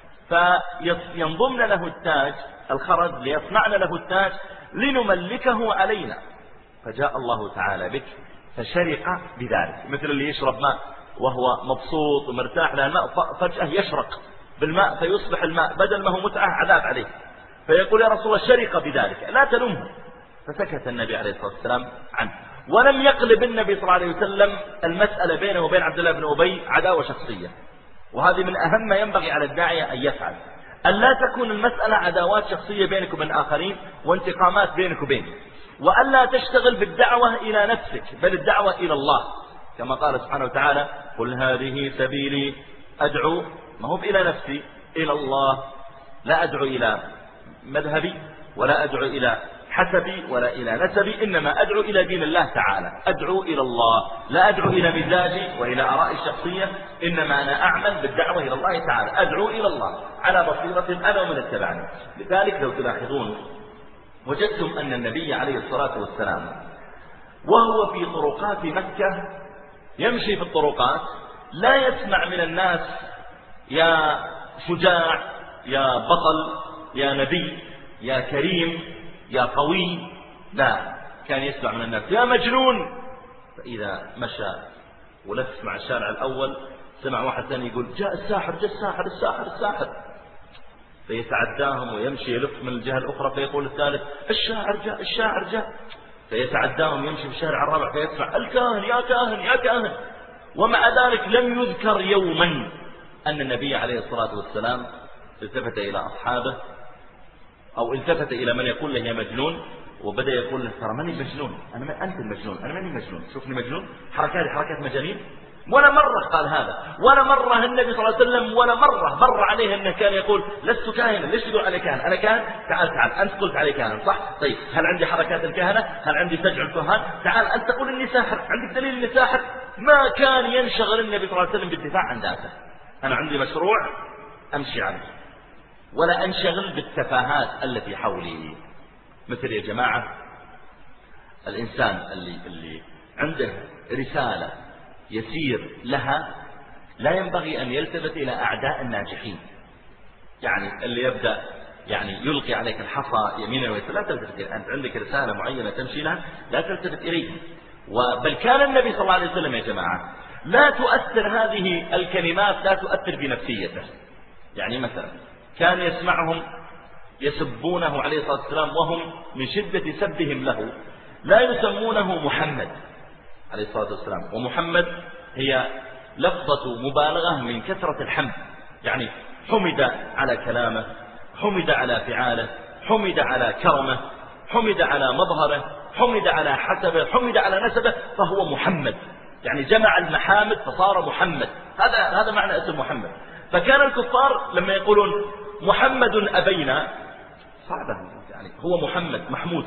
فينضمن له التاج الخرز ليصنعن له التاج لنملكه علينا. فجاء الله تعالى بك فشرق بذلك، مثل اللي يشرب ماء وهو مبسوط ومرتاح له الماء، فجأة يشرق بالماء فيصبح الماء بدل ما هو متعة عذاب عليه. فيقول يا رسول الله شرق بذلك لا تلومه. فسكت النبي عليه الصلاة والسلام عنه، ولم يقلب النبي صلى الله عليه وسلم المسألة بينه وبين عبد الله بن أبي عداوة شخصية. وهذه من أهم ما ينبغي على الداعية أن يفعل، أن لا تكون المسألة عداوات شخصية بينك وبين آخرين وانتقامات بينك وبينه، وأن لا تشتغل بالدعوة إلى نفسك بل الدعوة إلى الله، كما قال سبحانه وتعالى قل هذه سبيلي أدعو، ما هو إلى نفسي، إلى الله. لا أدعو إلى مذهبي ولا أدعو إلى حسبي ولا إلى نسبي، إنما أدعو إلى دين الله تعالى، أدعو إلى الله، لا أدعو إلى مزاجي وإلى آرائي الشخصية، إنما أنا أعمل بالدعوة إلى الله تعالى، أدعو إلى الله على بصيرة أنا ومن اتبعني. لذلك لو تلاحظون وجدتم أن النبي عليه الصلاة والسلام وهو في طرقات مكة يمشي في الطرقات لا يسمع من الناس يا شجاع يا بطل يا نبي يا كريم يا قوي، لا، كان يسمع من الناس يا مجنون. فإذا مشى ولف مع الشارع الأول سمع واحد ثاني يقول جاء الساحر جاء الساحر الساحر الساحر، فيتعداهم ويمشي يلف من الجهة الأخرى فيقول الثالث الشاعر جاء الشاعر جاء، فيتعداهم يمشي في الشارع الرابع فيسمع الكاهن يا كاهن يا كاهن. ومع ذلك لم يذكر يوما أن النبي عليه الصلاة والسلام التفت إلى أصحابه أو التفت إلى من يقول له يا مجنون وبدأ يقول له ترى ماني مجنون، أنا ما أنت المجنون، أنا ماني مجنون، شوفني مجنون، حركاتي حركات مجانين. ولا مرة قال هذا، ولا مرة النبي صلى الله عليه وسلم ولا مرة مر عليه أنه كان يقول لست كاهنا، ليش تقول علي كاهن؟ أنا كاهن، تعال تعال أنت قلت علي كاهن صح؟ طيب هل عندي حركات الكهنة؟ هل عندي سجع الكهان؟ تعال أنت تقول إني ساحر، عندك دليل إني ساحر؟ ما كان ينشغل النبي صلى الله عليه وسلم بالدفاع عن ذاته. أنا عندي مشروع أمشي عليه ولا أنشغل بالتفاهات التي حولي. مثل يا جماعة الإنسان اللي, اللي عنده رسالة يسير لها لا ينبغي أن يلتفت إلى أعداء الناجحين. يعني اللي يبدأ يعني يلقي عليك الحصى يمينا ويسارا لا تلتفت إليه. أنت عندك رسالة معينة تمشي لها لا تلتفت إليه. بل كان النبي صلى الله عليه وسلم يا جماعة لا تؤثر هذه الكلمات لا تؤثر بنفسيته. يعني مثلا كان يسمعهم يسبونه عليه الصلاة والسلام وهم من شدة سبهم له لا يسمونه محمد عليه الصلاة والسلام، ومحمد هي لفظة مبالغة من كثرة الحمد، يعني حمد على كلامه، حمد على فعاله، حمد على كرمه، حمد على مظهره، حمد على حسبه، حمد على نسبه، فهو محمد، يعني جمع المحامد فصار محمد. هذا هذا معنى اسم محمد. فكان الكفار لما يقولون محمد أبينا صعبا، يعني هو محمد محمود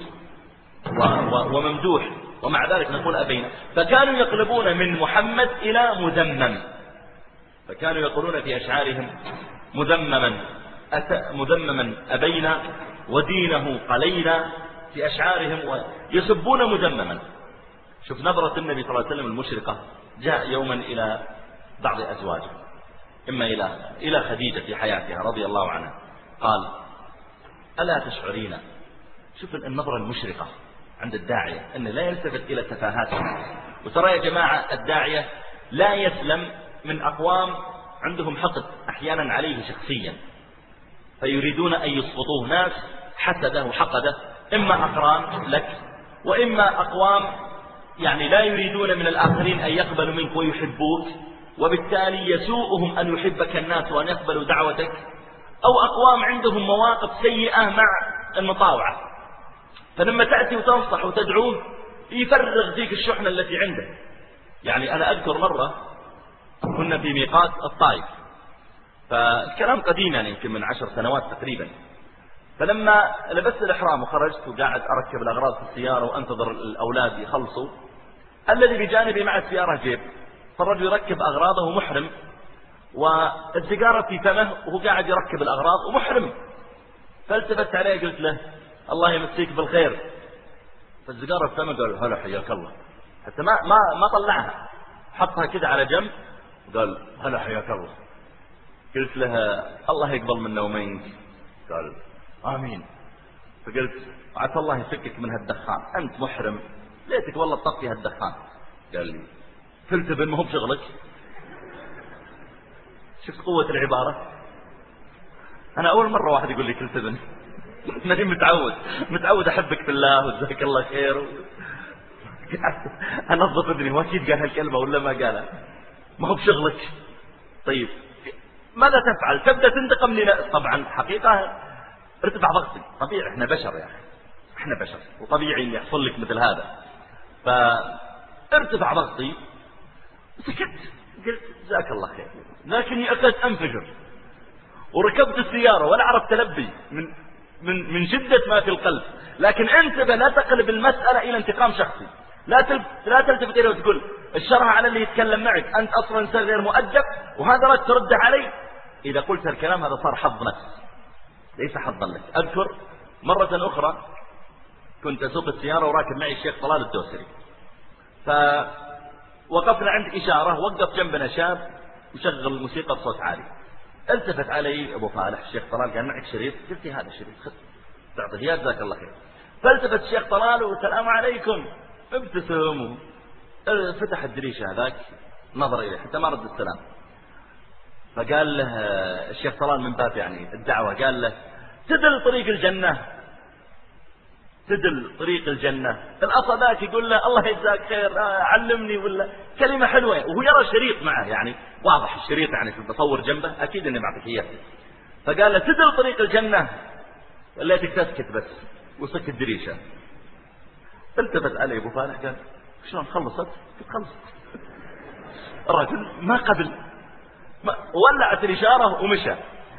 وممدوح ومع ذلك نقول أبينا، فكانوا يقلبون من محمد إلى مذمم، فكانوا يقولون في أشعارهم مذمما مذمما أبينا ودينه قلينا في أشعارهم، ويسبون مذمما. شوف نظرة النبي صلى الله عليه وسلم المشرقة. جاء يوما إلى بعض أزواجه، إما إلى إلى خديجة في حياتها رضي الله عنها، قال ألا تشعرين؟ شوف النظرة المشرقة عند الداعية أنه لا يلتفت إلى تفاهاته. وترى يا جماعة الداعية لا يسلم من أقوام عندهم حقد أحيانا عليه شخصيا فيريدون أن يسقطوه، ناس حسده وحقده، إما أقران لك وإما أقوام يعني لا يريدون من الآخرين أن يقبلوا منك ويحبوك، وبالتالي يسوءهم أن يحبك الناس وأن يقبلوا دعوتك، أو أقوام عندهم مواقف سيئة مع المطاوعة، فلما تأتي وتنصح وتدعوه يفرغ فيك الشحنة التي عنده. يعني أنا أذكر مرة كنا في ميقات الطائف، فالكلام قديم يعني يمكن من عشر سنوات تقريبا، فلما لبست الإحرام وخرجت وقاعد أركب الأغراض في السيارة وأنتظر الأولاد يخلصوا، الذي بجانبي مع السيارة جيب، فالرجل يركب أغراضه محرم والسيجارة في فمه وهو قاعد يركب الأغراض ومحرم، فالتفت عليه قلت له الله يمسيك بالخير، فالسيجارة في فمه قال هلا حياك الله، حتى ما ما ما طلعها، حطها كده على جنب قال هلا حياك الله. قلت له الله يقبل منا ومنك، قال آمين. فقلت عسى الله يفكك من هالدخان، أنت محرم ليتك والله تطفي هالدخان. قال لي فلتبن ما هو بشغلك. شفت قوة العبارة؟ أنا أول مرة واحد يقول لي فلتبن، ماني متعود متعود أحبك في الله وجزاك الله خير و... أنظف ابني واكيد قال هالكلمة ولا ما قالها، ما هو بشغلك. طيب ماذا تفعل؟ تبدأ تنتقم لنا. طبعا حقيقة ارتفع ضغطي، طبيعي احنا بشر يعني، احنا بشر وطبيعي ان يحصل لك مثل هذا، فارتفع ضغطي سكت، قلت جزاك الله خير، لكني اكدت انفجر وركبت السيارة ولا عرفت تلبي من من من شدة ما في القلب. لكن انتبه لا تقلب المسألة الى انتقام شخصي، لا تلف لا تلتفت اليه وتقول الشرع على اللي يتكلم معك، انت اصلا انسان غير مؤدب وهذا رد ترد علي. اذا قلت الكلام هذا صار حظ نفس ليس حظا لك. اذكر مرة اخرى كنت اسوق السيارة وراكب معي الشيخ طلال الدوسري، فوقفنا عند اشارة، وقف جنبنا شاب يشغل موسيقى بصوت عالي، التفت علي ابو فالح الشيخ طلال قال معك شريط؟ قلت هذا شريط خذ تعطيه يا جزاك الله خير. فالتفت الشيخ طلال والسلام عليكم، ابتسم فتح الدريشة هذاك نظر إليه حتى ما رد السلام، فقال له الشيخ طلال من باب يعني الدعوة، قال له تدل طريق الجنة، تدل طريق الجنة. الأصل ذاك يقول له الله يجزاك خير علمني ولا كلمة حلوة، وهو يرى الشريط معه يعني واضح الشريط يعني في التصور جنبه أكيد إني بعطيك إياه. فقال له تدل طريق الجنة، وليتك تسكت بس وسكت الدريشة. التفت علي ابو فالح قال شلون خلصت؟ قلت خلصت. الرجل ما قبل، ما ولعت الإشارة ومشى.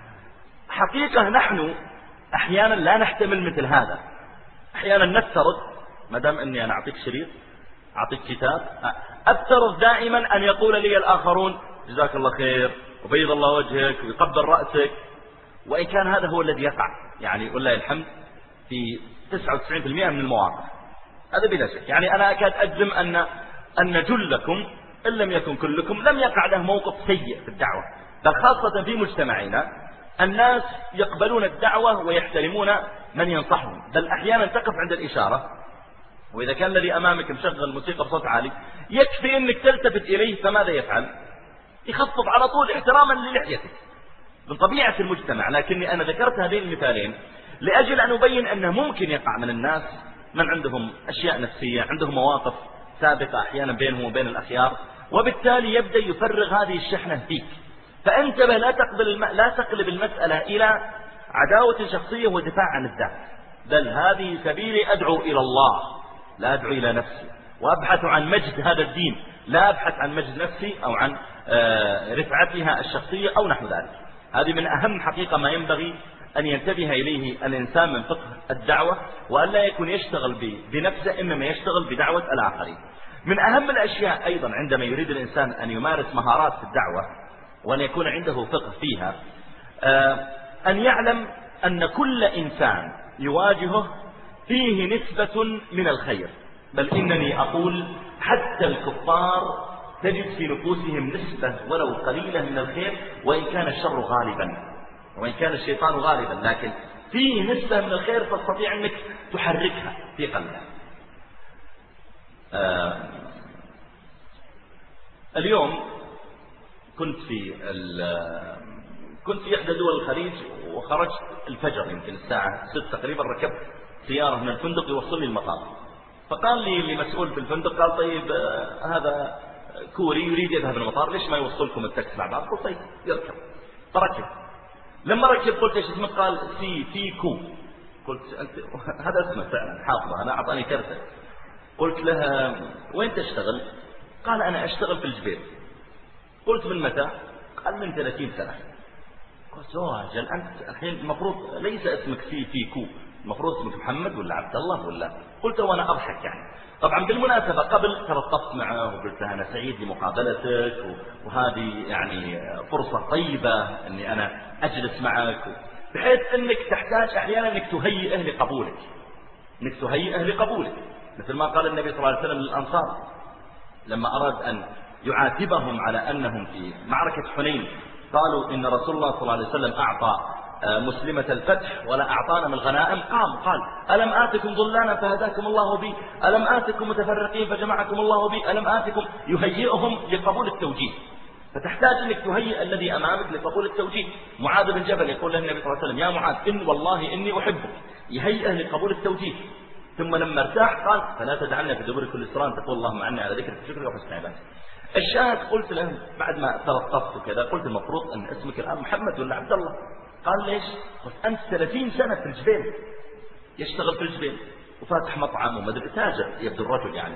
حقيقة نحن أحيانا لا نحتمل مثل هذا، أحيانا نفترض ما دام أني أنا أعطيك شريط أعطيك كتاب، أفترض دائما أن يقول لي الآخرون جزاك الله خير وبيض الله وجهك ويقبل رأسك، وإن كان هذا هو الذي يقع يعني والله الحمد في تسعة وتسعين بالمئة من المواقف، هذا بلا شك. يعني أنا أكاد أجزم أن أن جلكم إن لم يكن كلكم لم يقع له موقف سيء في الدعوة، بل خاصة في مجتمعنا الناس يقبلون الدعوة ويحترمون من ينصحهم، بل أحيانا تقف عند الإشارة وإذا كان الذي أمامك مشغل موسيقى بصوت عالي يكفي أنك تلتفت إليه، فماذا يفعل؟ يخفض على طول احتراما للحيتك من طبيعة المجتمع. لكني أنا ذكرت هذين المثالين لأجل أن أبين أنه ممكن يقع من الناس من عندهم أشياء نفسية، عندهم مواقف سابقة أحيانا بينهم وبين الأخيار، وبالتالي يبدأ يفرغ هذه الشحنة فيك. فانتبه لا تقبل الم... لا تقلب المسألة إلى عداوة شخصية ودفاع عن الذات، بل هذه سبيلي أدعو إلى الله، لا أدعو إلى نفسي، وأبحث عن مجد هذا الدين، لا أبحث عن مجد نفسي أو عن آه رفعتها الشخصية أو نحو ذلك. هذه من أهم حقيقة ما ينبغي أن ينتبه إليه الإنسان من فقه الدعوة، وأن لا يكون يشتغل بنفسه إنما يشتغل بدعوة الآخرين. من أهم الأشياء أيضا عندما يريد الإنسان أن يمارس مهارات في الدعوة وأن يكون عنده فقه فيها، أن يعلم أن كل إنسان يواجهه فيه نسبة من الخير، بل إنني أقول حتى الكفار تجد في نفوسهم نسبة ولو قليلة من الخير، وإن كان الشر غالبا وإن كان الشيطان غالبا، لكن فيه نسبة من الخير تستطيع أنك تحركها في قلبك. آه اليوم كنت في كنت في إحدى دول الخليج وخرجت الفجر يمكن الساعة ست تقريبا، ركبت سيارة من الفندق يوصلني المطار، فقال لي اللي مسؤول في الفندق قال طيب هذا كوري يريد يذهب المطار، ليش ما يوصلكم التاكسي مع بعض؟ قلت طيب يركب. فركب. لما ركب قلت ايش اسمك؟ قال سي في كو. قلت أنت هذا اسمه فعلا حافظه، أنا أعطاني كرته. قلت لها وين تشتغل؟ قال أنا أشتغل في الجبيل. قلت من متى؟ قال من ثلاثين سنة. قلت يا أجل أنت الحين المفروض ليس اسمك سي في كو، المفروض اسمك محمد ولا عبد الله ولا. قلت وأنا أضحك يعني. طبعا بالمناسبة قبل تلطفت معه وقلت له أنا سعيد لمقابلتك وهذه يعني فرصة طيبة أني أنا أجلس معك، بحيث أنك تحتاج أحيانا أنك تهيئه لقبولك، أنك تهيئه لقبولك، مثل ما قال النبي صلى الله عليه وسلم للأنصار لما أراد أن يعاتبهم على أنهم في معركة حنين قالوا إن رسول الله صلى الله عليه وسلم أعطى مسلمة الفتح ولا أعطانا من الغنائم، قام قال ألم آتكم ضلانا فهداكم الله بي، ألم آتكم متفرقين فجمعكم الله بي، ألم آتكم، يهيئهم لقبول التوجيه. فتحتاج أنك تهيئ الذي أمامك لقبول التوجيه. معاذ بن جبل يقول له النبي صلى الله عليه وسلم يا معاذ إن والله إني أحبك، يهيئه لقبول التوجيه. ثم لما ارتاح قال فلا تدعنا في دبر كل صلاة تقول اللهم عني على ذكرك وشكرك وحسن عبادتك. الشاهد قلت له بعد ما تلطفت وكذا قلت المفروض أن اسمك الآن محمد ولا عبد الله؟ قال ليش؟ قلت أنت ثلاثين سنة في الجبيل، يشتغل في الجبيل وفاتح مطعم ومدري تاجر يبدو الرجل يعني.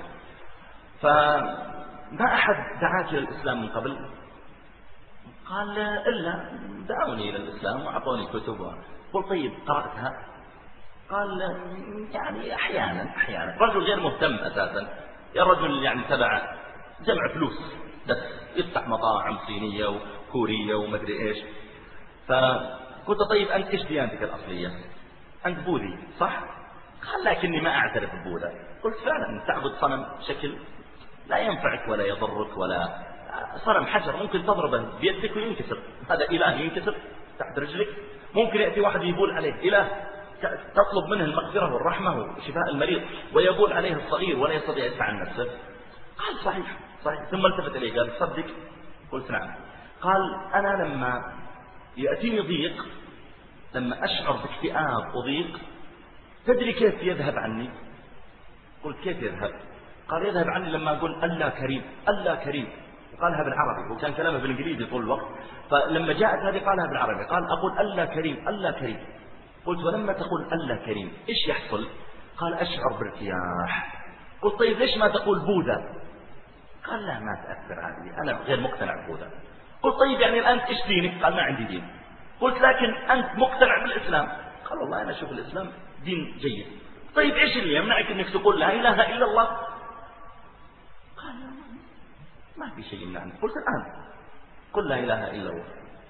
فما أحد دعاك إلى الإسلام من قبل؟ قال إلا دعوني إلى الإسلام وأعطوني كتب. قلت طيب قرأتها؟ قال يعني أحيانا أحيانا. رجل غير مهتم أساسا، يا رجل يعني تبع جمع فلوس بس، يفتح مطاعم صينية وكورية ومدري إيش. فقلت طيب أنت إيش ديانتك الأصلية؟ أنت بوذي صح؟ قال لكني ما أعترف ببوذا. قلت فعلا تعبد صنم شكل لا ينفعك ولا يضرك، ولا صنم حجر ممكن تضربه بيدك وينكسر، هذا إله ينكسر تحت رجلك. ممكن يأتي واحد يبول عليه، إله تطلب منه المغفرة والرحمة وشفاء المريض ويبول عليه الصغير ولا يستطيع يدفع عن نفسه. قال صحيح صحيح. ثم التفت إليه قال صدق؟ قلت نعم. قال أنا لما يأتيني ضيق، لما أشعر باكتئاب وضيق، تدري كيف يذهب عني؟ قلت كيف يذهب؟ قال يذهب عني لما أقول الله كريم الله كريم. وقالها بالعربي وكان كلامه بالإنجليزي طول الوقت، فلما جاءت هذه قالها بالعربي. قال أقول الله كريم الله كريم. قلت ولما تقول الله كريم إيش يحصل؟ قال أشعر بارتياح. قلت طيب ليش ما تقول بوذا؟ قال لا ما تأثر هذه، أنا غير مقتنع ببوذا. قلت طيب يعني الآن إيش دينك؟ قال ما عندي دين. قلت لكن أنت مقتنع بالإسلام. قال والله أنا أشوف الإسلام دين جيد. طيب إيش اللي يمنعك أنك تقول لا إله إلا الله؟ قال ما في شيء يمنعني. قلت الآن قل لا إله إلا الله.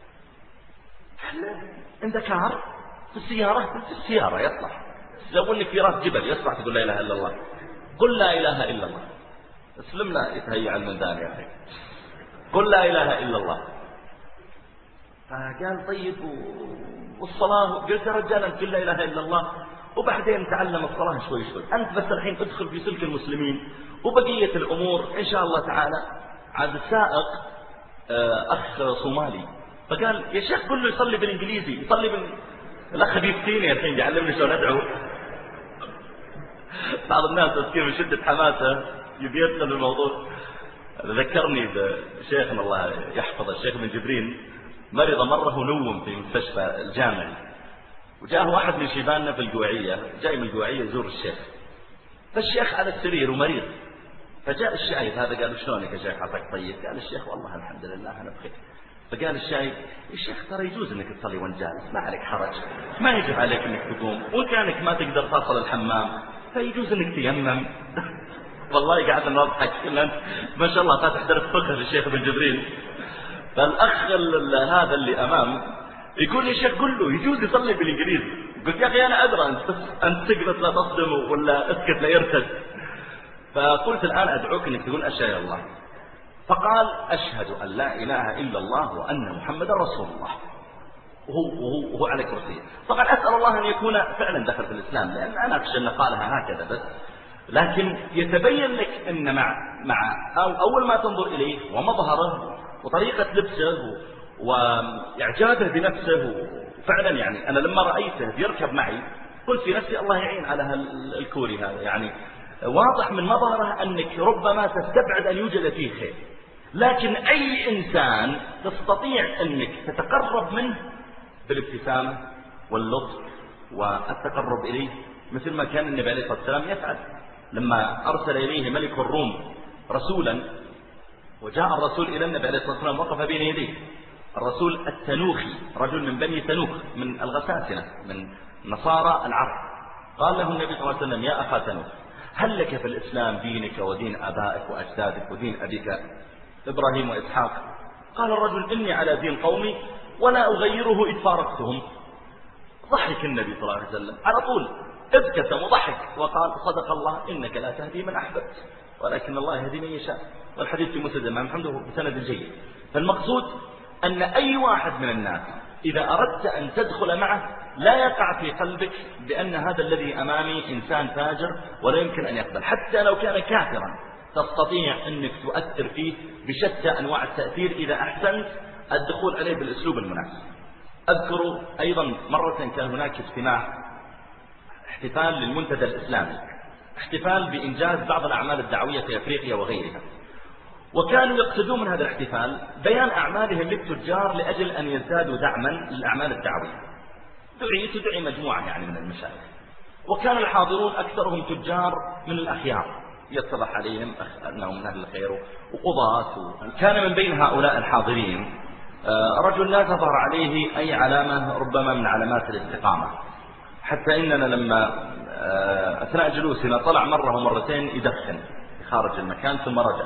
عند كار في السيارة؟ قلت في السيارة يصلح، لو انك في راس جبل يصلح تقول لا إله إلا الله. قل لا إله إلا الله. اسلمنا يتهيأ الميدان يا أخي. قل لا إله إلا الله. فقال طيب والصلاة؟ قلت يا رجال أنت قل لا إله إلا الله وبعدين تعلم الصلاة شوي شوي، أنت بس الحين ادخل في سلك المسلمين وبقية الأمور إن شاء الله تعالى. عاد السائق أخ صومالي فقال يا شيخ قل له يصلي بالإنجليزي، يصلي بال... الأخ بيفتيني الحين يعلمني شلون أدعو. بعض الناس تذكر من شدة حماسه يبي يدخل الموضوع. ذكرني بشيخنا الله يحفظه الشيخ بن جبرين، مرض مرة ونوم في مستشفى الجامعي، وجاءه واحد من شيباننا في القوعية، جاي من القوعية يزور الشيخ، فالشيخ على السرير ومريض. فجاء الشايب هذا قال شلونك يا شيخ عطاك طيب؟ قال الشيخ والله الحمد لله أنا بخير. فقال الشايب يا شيخ ترى يجوز انك تصلي وانت جالس، ما عليك حرج، ما يجب عليك انك تقوم، وان كانك ما تقدر تصل الحمام فيجوز انك تيمم. والله قاعد نضحك ما شاء الله فاتح درس فقه للشيخ بن جبريل. فالاخ هذا اللي امام يقول يا شيخ قل له يجوز يصلي بالانجليزي. قلت يا اخي انا ادرى انت انت تقدر لا تصدم ولا اسكت لا يرتد. فقلت الان ادعوك انك تقول اشهد ان الله. فقال أشهد أن لا إله إلا الله وأن محمدا رسول الله، وهو, وهو, وهو على كرسيه. طبعا أسأل الله أن يكون فعلا دخل في الإسلام، لأن أنا أخشى أن قالها هكذا بس، لكن يتبين لك أن مع, مع أو أول ما تنظر إليه ومظهره وطريقة لبسه وإعجابه بنفسه، فعلا يعني أنا لما رأيته يركب معي قلت في نفسي الله يعين على الكوري هذا، يعني واضح من مظهره أنك ربما تستبعد أن يوجد فيه خير، لكن أي إنسان تستطيع أنك تتقرب منه بالابتسامة واللطف والتقرب إليه، مثل ما كان النبي عليه الصلاة والسلام يفعل لما أرسل إليه ملك الروم رسولا، وجاء الرسول إلى النبي عليه الصلاة والسلام وقف بين يديه. الرسول التنوخي رجل من بني تنوخ من الغساسنة من نصارى العرب، قال له النبي صلى الله عليه وسلم: يا أخا تنوخ، هل لك في الإسلام دينك ودين آبائك وأجدادك ودين أبيك إبراهيم وإسحاق؟ قال الرجل: إني على دين قومي ولا أغيره إذ فارقتهم. ضحك النبي صلى الله عليه وسلم على طول، ابتسم وضحك وقال: صدق الله، إنك لا تهدي من أحببت ولكن الله يهدي من يشاء. والحديث في مسند الإمام أحمد بسند جيد. فالمقصود أن أي واحد من الناس إذا أردت أن تدخل معه لا يقع في قلبك بأن هذا الذي أمامي إنسان فاجر ولا يمكن أن يقبل، حتى لو كان كافرا تستطيع أنك تؤثر فيه بشتى أنواع التأثير إذا أحسنت الدخول عليه بالأسلوب المناسب. أذكر أيضا مرة كان هناك اجتماع احتفال للمنتدى الإسلامي، احتفال بإنجاز بعض الأعمال الدعوية في أفريقيا وغيرها، وكانوا يقصدون من هذا الاحتفال بيان أعمالهم للتجار لأجل أن يزدادوا دعما للأعمال الدعوية. دعي تدعي مجموعة يعني من المشايخ، وكان الحاضرون أكثرهم تجار من الأخيار يتضح عليهم أنهم من أهل الخير وقضاة. كان من بين هؤلاء الحاضرين رجل لا تظهر عليه أي علامة ربما من علامات الاستقامة، حتى إننا لما أثناء جلوسنا طلع مرة ومرتين يدخن خارج المكان ثم رجع.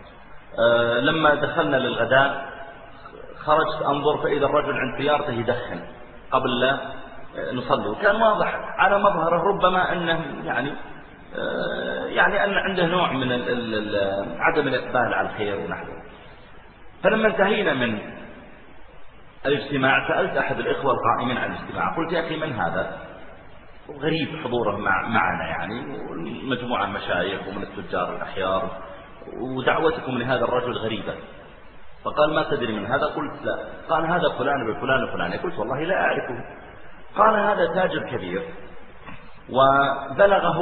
لما دخلنا للغداء خرجت أنظر فإذا الرجل عند سيارته يدخن قبل لا نصلي، وكان واضح على مظهره ربما أنه يعني يعني أن عنده نوع من عدم الإقبال على الخير ونحوه. فلما انتهينا من الاجتماع سألت أحد الإخوة القائمين على الاجتماع، قلت: يا أخي من هذا؟ غريب حضوره مع معنا، يعني مجموعة مشايخ ومن التجار الأخيار، ودعوتكم لهذا الرجل غريبة. فقال: ما تدري من هذا؟ قلت: لا. قال: هذا فلان بفلان وفلان. قلت: والله لا أعرفه. قال: هذا تاجر كبير وبلغه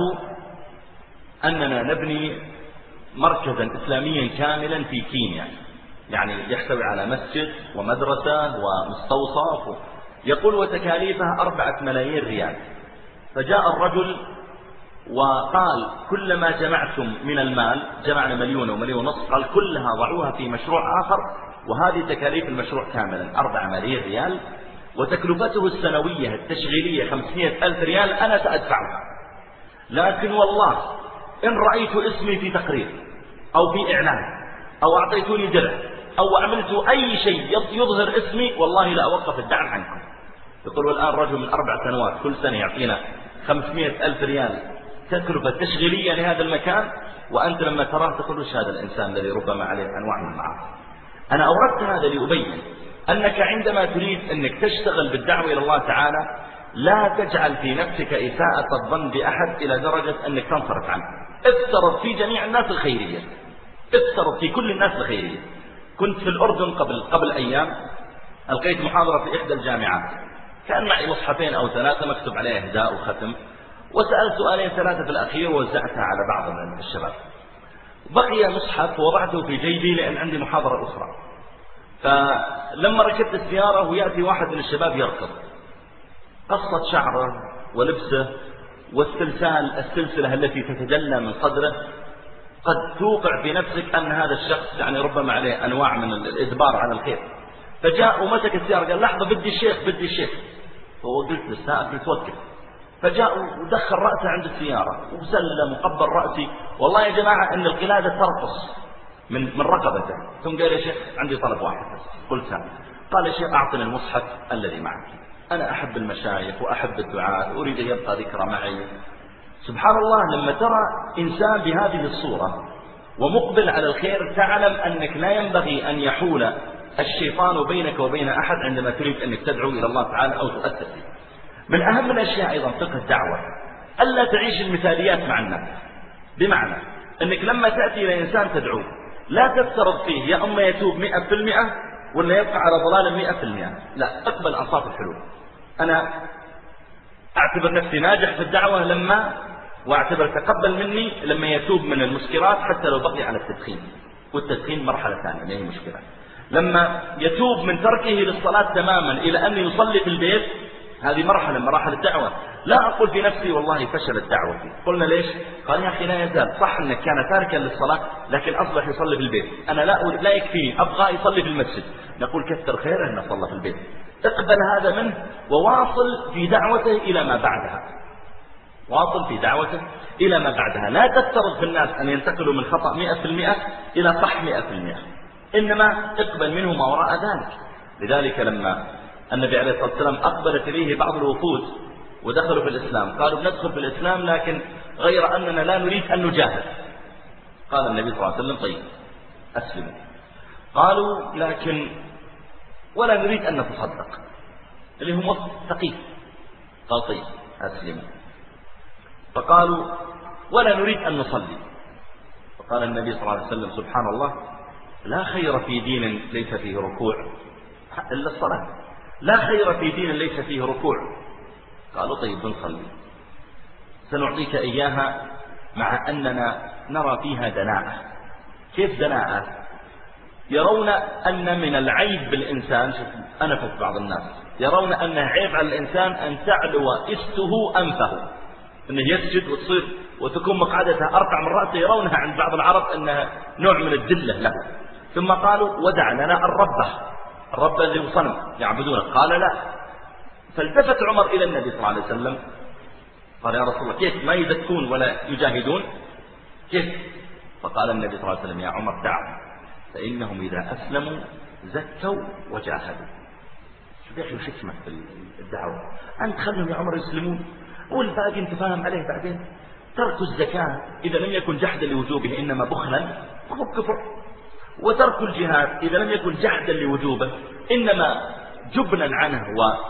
أننا نبني مركزا إسلاميا كاملا في كينيا، يعني يحتوي على مسجد ومدرسة ومستوصف، يقول وتكاليفها أربعة ملايين ريال. فجاء الرجل وقال: كلما جمعتم من المال، جمعنا مليون ومليون ونصف، قال: كلها ضعوها في مشروع آخر، وهذه تكاليف المشروع كاملا أربعة ملايين ريال، وتكلفته السنوية التشغيلية خمسمائة ألف ريال أنا سأدفعها، لكن والله إن رأيت اسمي في تقرير أو في إعلان أو أعطيتوني درع أو عملت أي شيء يظهر اسمي والله لا أوقف الدعم عنكم. يقول: والآن رجل من أربع سنوات كل سنة يعطينا خمسمائة ألف ريال تكلفة تشغيلية لهذا المكان، وأنت لما تراه تقول: وش هذا الإنسان الذي ربما عليه أنواع من المعاصي؟ أنا أوردت هذا لأبين أنك عندما تريد أنك تشتغل بالدعوة إلى الله تعالى لا تجعل في نفسك إساءة الظن بأحد إلى درجة أنك تنصرف عنه. افترض في جميع الناس الخيرية، افترض في كل الناس الخيرية. كنت في الأردن قبل قبل أيام، ألقيت محاضرة في إحدى الجامعات، كان معي مصحفين أو ثلاثة مكتوب عليه إهداء وختم، وسألت سؤالين ثلاثة في الأخير ووزعتها على بعض من الشباب. بقي مصحف وضعته في جيبي لأن عندي محاضرة أخرى. فلما ركبت السيارة ويأتي واحد من الشباب يركض، قصة شعره ولبسه والسلسال السلسلة التي تتجلى من صدره قد توقع في نفسك أن هذا الشخص يعني ربما عليه أنواع من الإدبار على الخير. فجاء ومسك السيارة قال: لحظة، بدي الشيخ بدي الشيخ. فقلت للسائق: توقف. فجاء ودخل رأسه عند السيارة وسلم وقبل رأسي. والله يا جماعة إن القلادة ترقص من من رقبته. ثم قال: يا شيخ عندي طلب واحد. قلت: قال: يا شيخ أعطني المصحف الذي معك، أنا أحب المشايخ وأحب الدعاء، أريد أن يبقى ذكرى معي. سبحان الله، لما ترى إنسان بهذه الصورة ومقبل على الخير تعلم أنك لا ينبغي أن يحول الشيطان بينك وبين أحد عندما تريد أنك تدعو إلى الله تعالى أو تؤثر فيه. من أهم الأشياء أيضا فقه الدعوة ألا تعيش المثاليات مع الناس، بمعنى أنك لما تأتي إلى إنسان تدعوه لا تفترض فيه يا أما يتوب مئة في المئة ولا يبقى على ضلال مئة في المئة، لا، أقبل أنصاف الحلول. أنا أعتبر نفسي ناجح في الدعوة لما واعتبر تقبل مني لما يتوب من المسكرات حتى لو بقي على التدخين، والتدخين مرحلة ثانية ما هي مشكلة. لما يتوب من تركه للصلاة تماما إلى أن يصلي في البيت، هذه مرحلة من مراحل الدعوة. لا أقول في نفسي والله فشلت دعوتي. قلنا ليش؟ قال يا أخي لا يزال، صح أنك كان تاركا للصلاة لكن أصبح يصلي في البيت. أنا لا لا يكفيني، أبغى يصلي في المسجد. نقول كثر خيره أنه صلى في البيت، اقبل هذا منه وواصل في دعوته إلى ما بعدها، واصل في دعوته إلى ما بعدها. لا تفترض في الناس أن ينتقلوا من خطأ مئة في المئة إلى صح مئة في المئة، إنما اقبل منه ما وراء ذلك. لذلك لما النبي عليه الصلاة والسلام أقبلت إليه بعض الوفود ودخلوا في الإسلام، قالوا بندخل في الإسلام لكن غير أننا لا نريد أن نجاهد. قال النبي صلى الله عليه وسلم طيب أسلموا. قالوا لكن ولا نريد أن نتصدق، اللي هم ثقيف. قال طيب أسلموا. فقالوا ولا نريد أن نصلي. فقال النبي صلى الله عليه وسلم سبحان الله، لا خير في دين ليس فيه ركوع إلا الصلاة، لا خير في دين ليس فيه ركوع. قالوا طيب بنصلي، سنعطيك إياها مع أننا نرى فيها دناءة. كيف دناءة؟ يرون أن من العيب بالإنسان، أنا في بعض الناس يرون أنه عيب على الإنسان أن تعلو إسته أنفه، أنه يسجد وتصير وتكون مقعدتها أرفع من رأسه، يرونها عند بعض العرب أنها نوع من الذلة له. ثم قالوا ودع لنا الربة، الرب الذي هو صنم يعبدونه. قال لا. فالتفت عمر إلى النبي صلى الله عليه وسلم قال يا رسول الله كيف ما يزكون ولا يجاهدون كيف؟ فقال النبي صلى الله عليه وسلم يا عمر دعهم فإنهم إذا أسلموا زكوا وجاهدوا. شو يا أخي الحكمة في الدعوة؟ أنت خلهم يا عمر يسلمون والباقي انت فاهم عليه بعدين. ترك الزكاة إذا لم يكن جحدا لوجوبه إنما بخلا فهو كفر، وترك الجهاد إذا لم يكن جحدا لوجوبه إنما جبنا عنه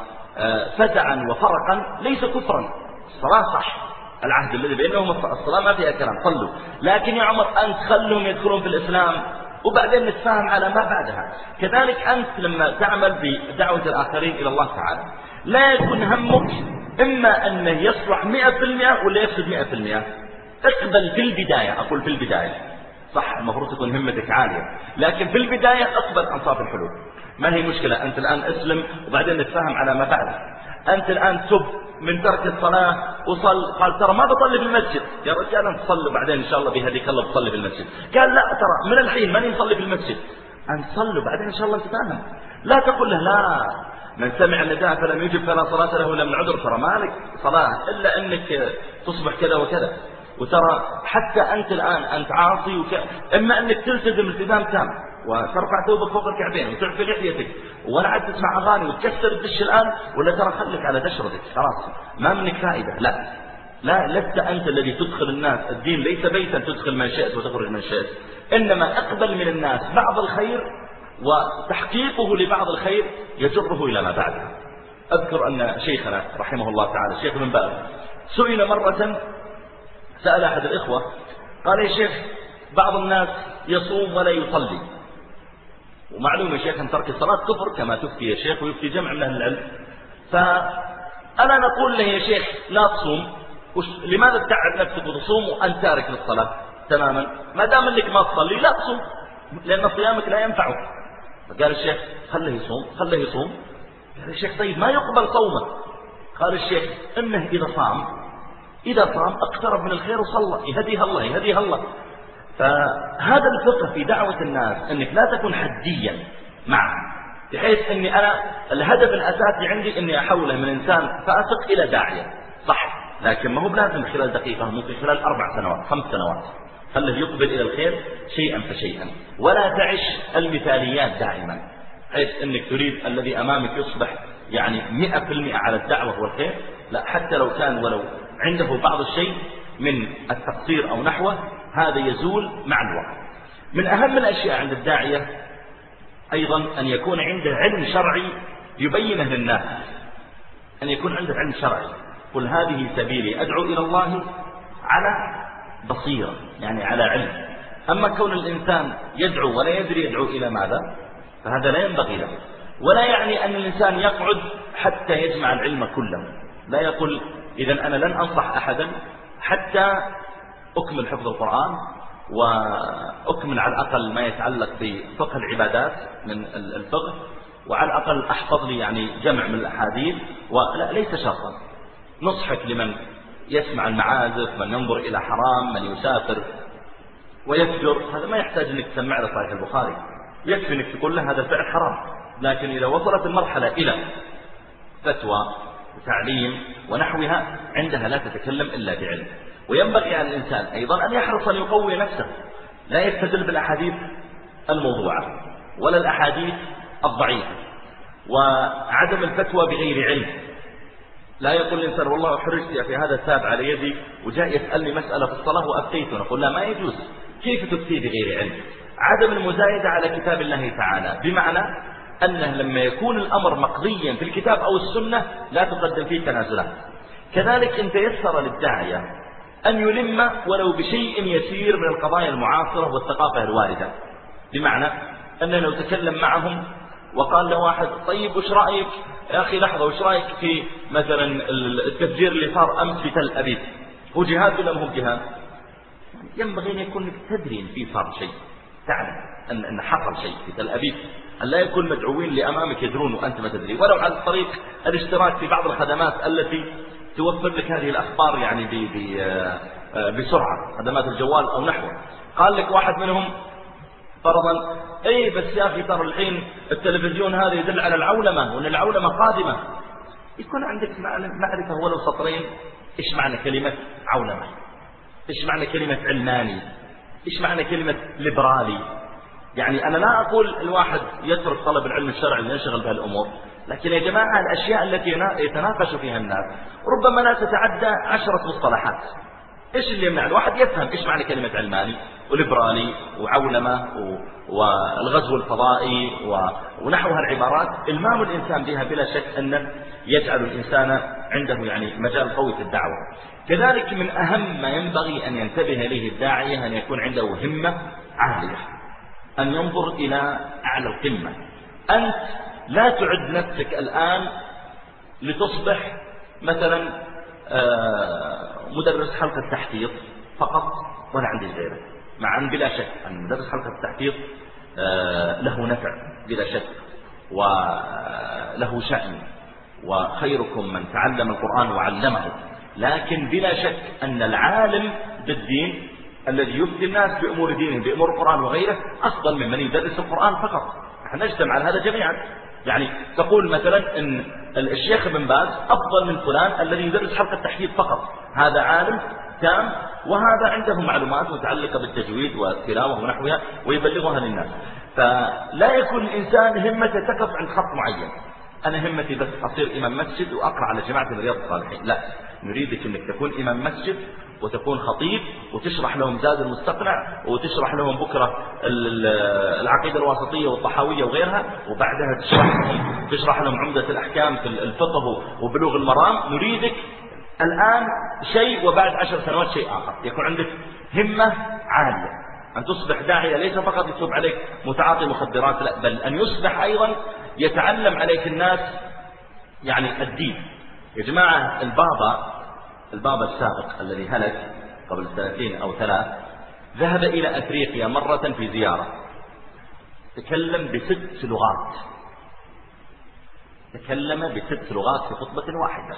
وفزعا وفرقا ليس كفرا. الصلاة صح، العهد الذي بينهم الصلاة ما فيها كلام، صلوا. لكن يا عمر أنت خلهم يدخلون في الإسلام وبعدين نتفاهم على ما بعدها. كذلك أنت لما تعمل بدعوة الآخرين إلى الله تعالى لا يكون همك إما أنه يصلح مئة في المئة ولا يفسد مئة في المئة. اقبل في البداية، أقول في البداية صح المفروض تكون همتك عالية، لكن في البداية اقبل أنصاف الحلول. ما هي مشكلة أنت الآن اسلم وبعدين نتفاهم على ما بعد. أنت الآن تب من ترك الصلاة وصل، قال ترى ما بصلي في المسجد. يا رجال أنت صلي بعدين إن شاء الله بهديك الله بصلي في المسجد. قال لا ترى من الحين ماني مصلي في المسجد. أنت صلوا بعدين إن شاء الله تتفاهم. لا تقول له لا من سمع النداء فلم يجب فلا صلاة له إلا من عذر. ترى مالك صلاة إلا أنك تصبح كذا وكذا. وترى حتى أنت الآن أنت عاصي وك... إما أنك تلتزم التزام تام وترفع ثوبك فوق الكعبين وتعفي لحيتك ولا عاد تسمع أغاني وتكسر الدش الآن، ولا ترى خليك على دشرتك خلاص ما منك فائدة. لا لا لست أنت الذي تدخل الناس. الدين ليس بيتا تدخل من شئت وتخرج من شئت، إنما اقبل من الناس بعض الخير وتحقيقه لبعض الخير يجره إلى ما بعده. أذكر أن شيخنا رحمه الله تعالى الشيخ ابن باز سئل مرة، سأل أحد الإخوة قال يا شيخ بعض الناس يصوم ولا يصلي، ومعلوم يا شيخ أن ترك الصلاة كفر كما تفتي يا شيخ ويفتي جمع من أهل العلم. فأنا نقول له يا شيخ لا تصوم، لماذا تتعب نفسك وتصوم وأنت تارك للصلاة تماما؟ ما دام أنك ما تصلي لا تصوم لأن صيامك لا ينفعك. فقال الشيخ خله يصوم خله يصوم. قال الشيخ طيب ما يقبل صومه. قال الشيخ إنه إذا صام إذا صام اقترب من الخير وصلى يهديها الله يهديها الله. فهذا الفقه في دعوة الناس أنك لا تكون حديا معه، بحيث أني أنا الهدف الأساسي عندي أني أحوله من إنسان فاسق إلى داعية صح، لكن ما هو بلازم خلال دقيقة، ممكن خلال أربع سنوات خمس سنوات. خله يقبل إلى الخير شيئا فشيئا، ولا تعش المثاليات دائما حيث أنك تريد الذي أمامك يصبح يعني مئة في المئة على الدعوة والخير. لا، حتى لو كان ولو عنده بعض الشيء من التقصير أو نحوه هذا يزول مع الوقت. من أهم الأشياء عند الداعية أيضا أن يكون عنده علم شرعي يبينه للناس، أن يكون عنده علم شرعي. قل هذه سبيلي أدعو إلى الله على بصيرة، يعني على علم. أما كون الإنسان يدعو ولا يدري يدعو إلى ماذا فهذا لا ينبغي له، ولا يعني أن الإنسان يقعد حتى يجمع العلم كله. لا يقول إذن أنا لن أنصح أحدا حتى أكمل حفظ القرآن وأكمل على الأقل ما يتعلق بفقه العبادات من الفقه، وعلى الأقل أحفظ لي يعني جمع من الأحاديث، ولا ليس شرطا. نصحك لمن يسمع المعازف، من ينظر إلى حرام، من يسافر ويفجر، هذا ما يحتاج أنك تسمع له صحيح البخاري، يكفي أنك تقول له هذا الفعل حرام. لكن إذا وصلت المرحلة إلى فتوى وتعليم ونحوها، عندها لا تتكلم إلا بعلم. وينبغي على الإنسان أيضا أن يحرص أن يقوي نفسه، لا يستدل بالأحاديث الموضوعة ولا الأحاديث الضعيفة، وعدم الفتوى بغير علم. لا يقول الإنسان والله حرجت في هذا التاب على يدي وجاء يسألني مسألة في الصلاة وأفتيت، ونقول لا، ما يجوز. كيف تفتي بغير علم؟ عدم المزايدة على كتاب الله تعالى، بمعنى أنه لما يكون الأمر مقضيا في الكتاب أو السنة لا تقدم فيه تنازلات. كذلك إن تيسر للداعية أن يلم ولو بشيء يسير من القضايا المعاصرة والثقافة الواردة، بمعنى أنه لو تكلم معهم وقال له واحد طيب وش رأيك يا أخي لحظة، وش رأيك في مثلا التفجير اللي صار أمس في تل أبيب، هو جهاد ولا مو جهاد؟ ينبغي أن يكون تدري أن في صار شيء، تعلم أن أن حصل شيء في تل أبيب، أن لا يكون مدعوين اللي أمامك يدرون وأنت ما تدري، ولو على طريق الاشتراك في بعض الخدمات التي توفر لك هذه الأخبار يعني ب ب بسرعة، خدمات الجوال أو نحوه. قال لك واحد منهم فرضا اي بس يا أخي ترى الحين التلفزيون هذا يدل على العولمة وأن العولمة قادمة، يكون عندك معرفة ولو سطرين إيش معنى كلمة عولمة، إيش معنى كلمة علماني، إيش معنى كلمة ليبرالي. يعني أنا لا أقول الواحد يترك طلب العلم الشرعي وينشغل بهالأمور، لكن يا جماعة الأشياء التي يتناقش فيها الناس ربما لا تتعدى عشرة مصطلحات. إيش اللي يمنع الواحد يفهم إيش معنى كلمة علماني وليبرالي وعولمة والغزو الفضائي ونحوها العبارات؟ إلمام الإنسان بها بلا شك أنه يجعل الإنسان عنده يعني مجال قوي في الدعوة. كذلك من أهم ما ينبغي أن ينتبه إليه الداعية أن يكون عنده همة عالية، أن ينظر إلى أعلى القمة. أنت لا تعد نفسك الآن لتصبح مثلا مدرس حلقة تحفيظ فقط ولا عندي غيره، مع أن بلا شك أن مدرس حلقة التحفيظ له نفع بلا شك وله شأن، وخيركم من تعلم القرآن وعلمه، لكن بلا شك أن العالم بالدين الذي يفتي الناس بأمور دينهم بأمور القرآن وغيره أفضل ممن يدرس القرآن فقط. نحن نجتمع على هذا جميعا. يعني تقول مثلا أن الشيخ ابن باز أفضل من فلان الذي يدرس حلقة التحفيظ فقط، هذا عالم تام وهذا عنده معلومات متعلقة بالتجويد والتلاوة ونحوها ويبلغها للناس. فلا يكون الإنسان همته تقف عند خط معين، أنا همتي بس أصير إمام مسجد وأقرأ على جماعة رياض الصالحين، لا، نريدك أنك تكون إمام مسجد وتكون خطيب وتشرح لهم زاد المستقنع وتشرح لهم بكرة العقيدة الواسطية والطحاوية وغيرها، وبعدها تشرح لهم تشرح لهم عمدة الأحكام في الفقه وبلوغ المرام. نريدك الآن شيء وبعد عشر سنوات شيء آخر، يكون عندك همة عالية، أن تصبح داعية ليس فقط يصب عليك متعاطي مخدرات، لا، بل أن يصبح أيضا يتعلم عليك الناس يعني الدين. يا جماعة البابا البابا السابق الذي هلك قبل سنتين أو ثلاث ذهب إلى أفريقيا مرة في زيارة، تكلم بست لغات، تكلم بست لغات في خطبة واحدة.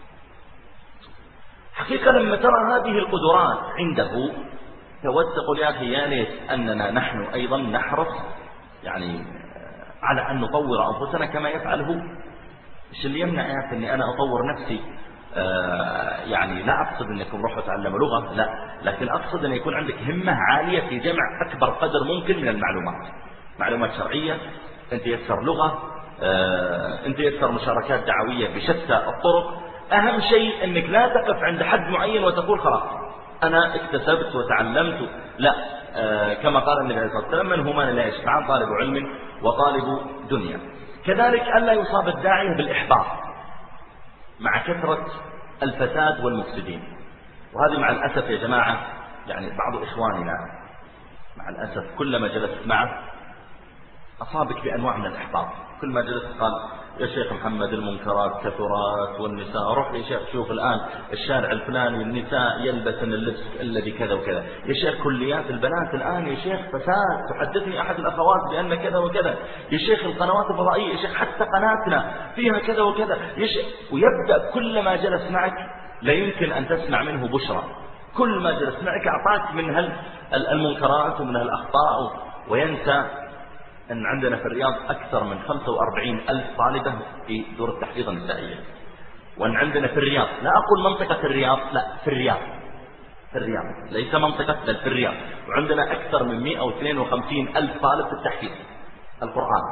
حقيقة لما ترى هذه القدرات عنده تود تقول يا أخي يا ليت أننا نحن أيضا نحرص يعني على أن نطور أنفسنا كما يفعل هو. إيش اللي يمنع يا أخي أني أنا أطور نفسي؟ آه يعني لا أقصد أنكم روحوا تعلموا لغة، لا، لكن أقصد أن يكون عندك همة عالية في جمع أكبر قدر ممكن من المعلومات، معلومات شرعية، أنت يسر لغة، آه أنت يسر مشاركات دعوية بشتى الطرق. أهم شيء أنك لا تقف عند حد معين وتقول خلاص أنا اكتسبت وتعلمت، لا، آه كما قال النبي عليه الصلاة والسلام من هما لا يشفعان طالب علم وطالب دنيا. كذلك ألا يصاب الداعية بالإحباط مع كثرة الفساد والمفسدين، وهذه مع الأسف يا جماعة يعني بعض إخواننا مع الأسف كلما جلست معه أصابك بأنواع من الإحباط. كل ما جلست قال يا شيخ محمد المنكرات كثرات والنساء، روح يا شيخ شوف الآن الشارع الفلاني النساء يلبسن اللبس الذي كذا وكذا، يا شيخ كليات البنات الآن يا شيخ فساد، تحدثني أحد الأخوات بأن كذا وكذا، يا شيخ القنوات الفضائية يا شيخ حتى قناتنا فيها كذا وكذا يا شيخ. ويبدأ كلما جلس معك لا يمكن أن تسمع منه بشرى، كل ما جلس معك أعطاك من المنكرات ومن الأخطاء، وينسى أن عندنا في الرياض أكثر من خمسة وأربعين ألف طالبة في دور التحفيظ النسائية، وأن عندنا في الرياض، لا أقول منطقة الرياض، لا في الرياض، في الرياض ليس منطقة بل في الرياض، وعندنا أكثر من مئة واثنين وخمسين ألف طالب في التحفيظ القرآن.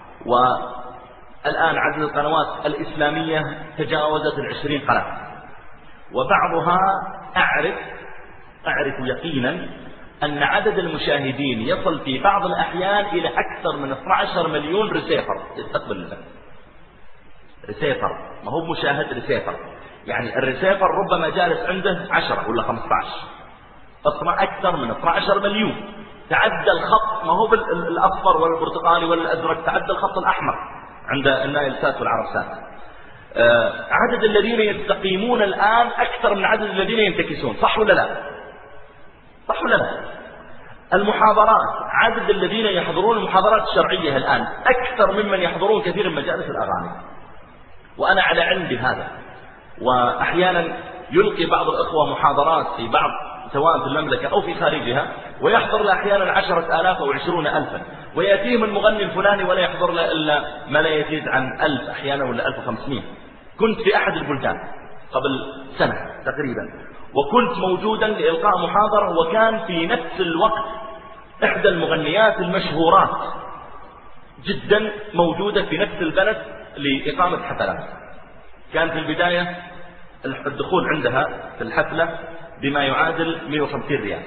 والآن عدد القنوات الإسلامية تجاوزت العشرين قناة، وبعضها أعرف أعرف يقينا أن عدد المشاهدين يصل في بعض الأحيان إلى أكثر من اثني عشر مليون ريسيفر يستقبل الله. ريسيفر ما هو مشاهد، ريسيفر يعني الريسيفر ربما جالس عنده عشرة ولا خمسة عشر، أكثر من اثني عشر مليون. تعدى الخط، ما هو بالأصفر ولا البرتقالي ولا الأزرق، تعدى الخط الأحمر عند النايل سات والعرب سات. آه عدد الذين يستقيمون الآن أكثر من عدد الذين ينتكسون، صح ولا لا؟ صح ولا لا؟ المحاضرات، عدد الذين يحضرون المحاضرات الشرعية الآن أكثر ممن يحضرون كثير من مجالس الأغاني، وأنا على علم بهذا. وأحيانا يلقي بعض الأخوة محاضرات في بعض سواء في المملكة أو في خارجها، ويحضر له أحيانا عشرة آلاف أو عشرون ألفا، ويأتيهم المغني الفلاني ولا يحضر له إلا ما لا يزيد عن ألف أحيانا ولا ألف وخمسمائة. كنت في أحد البلدان قبل سنة تقريبا، وكنت موجودا لإلقاء محاضرة، وكان في نفس الوقت إحدى المغنيات المشهورات جدا موجودة في نفس البلد لإقامة حفلات. كان في البداية الدخول عندها في الحفلة بما يعادل مئة وخمسين ريال،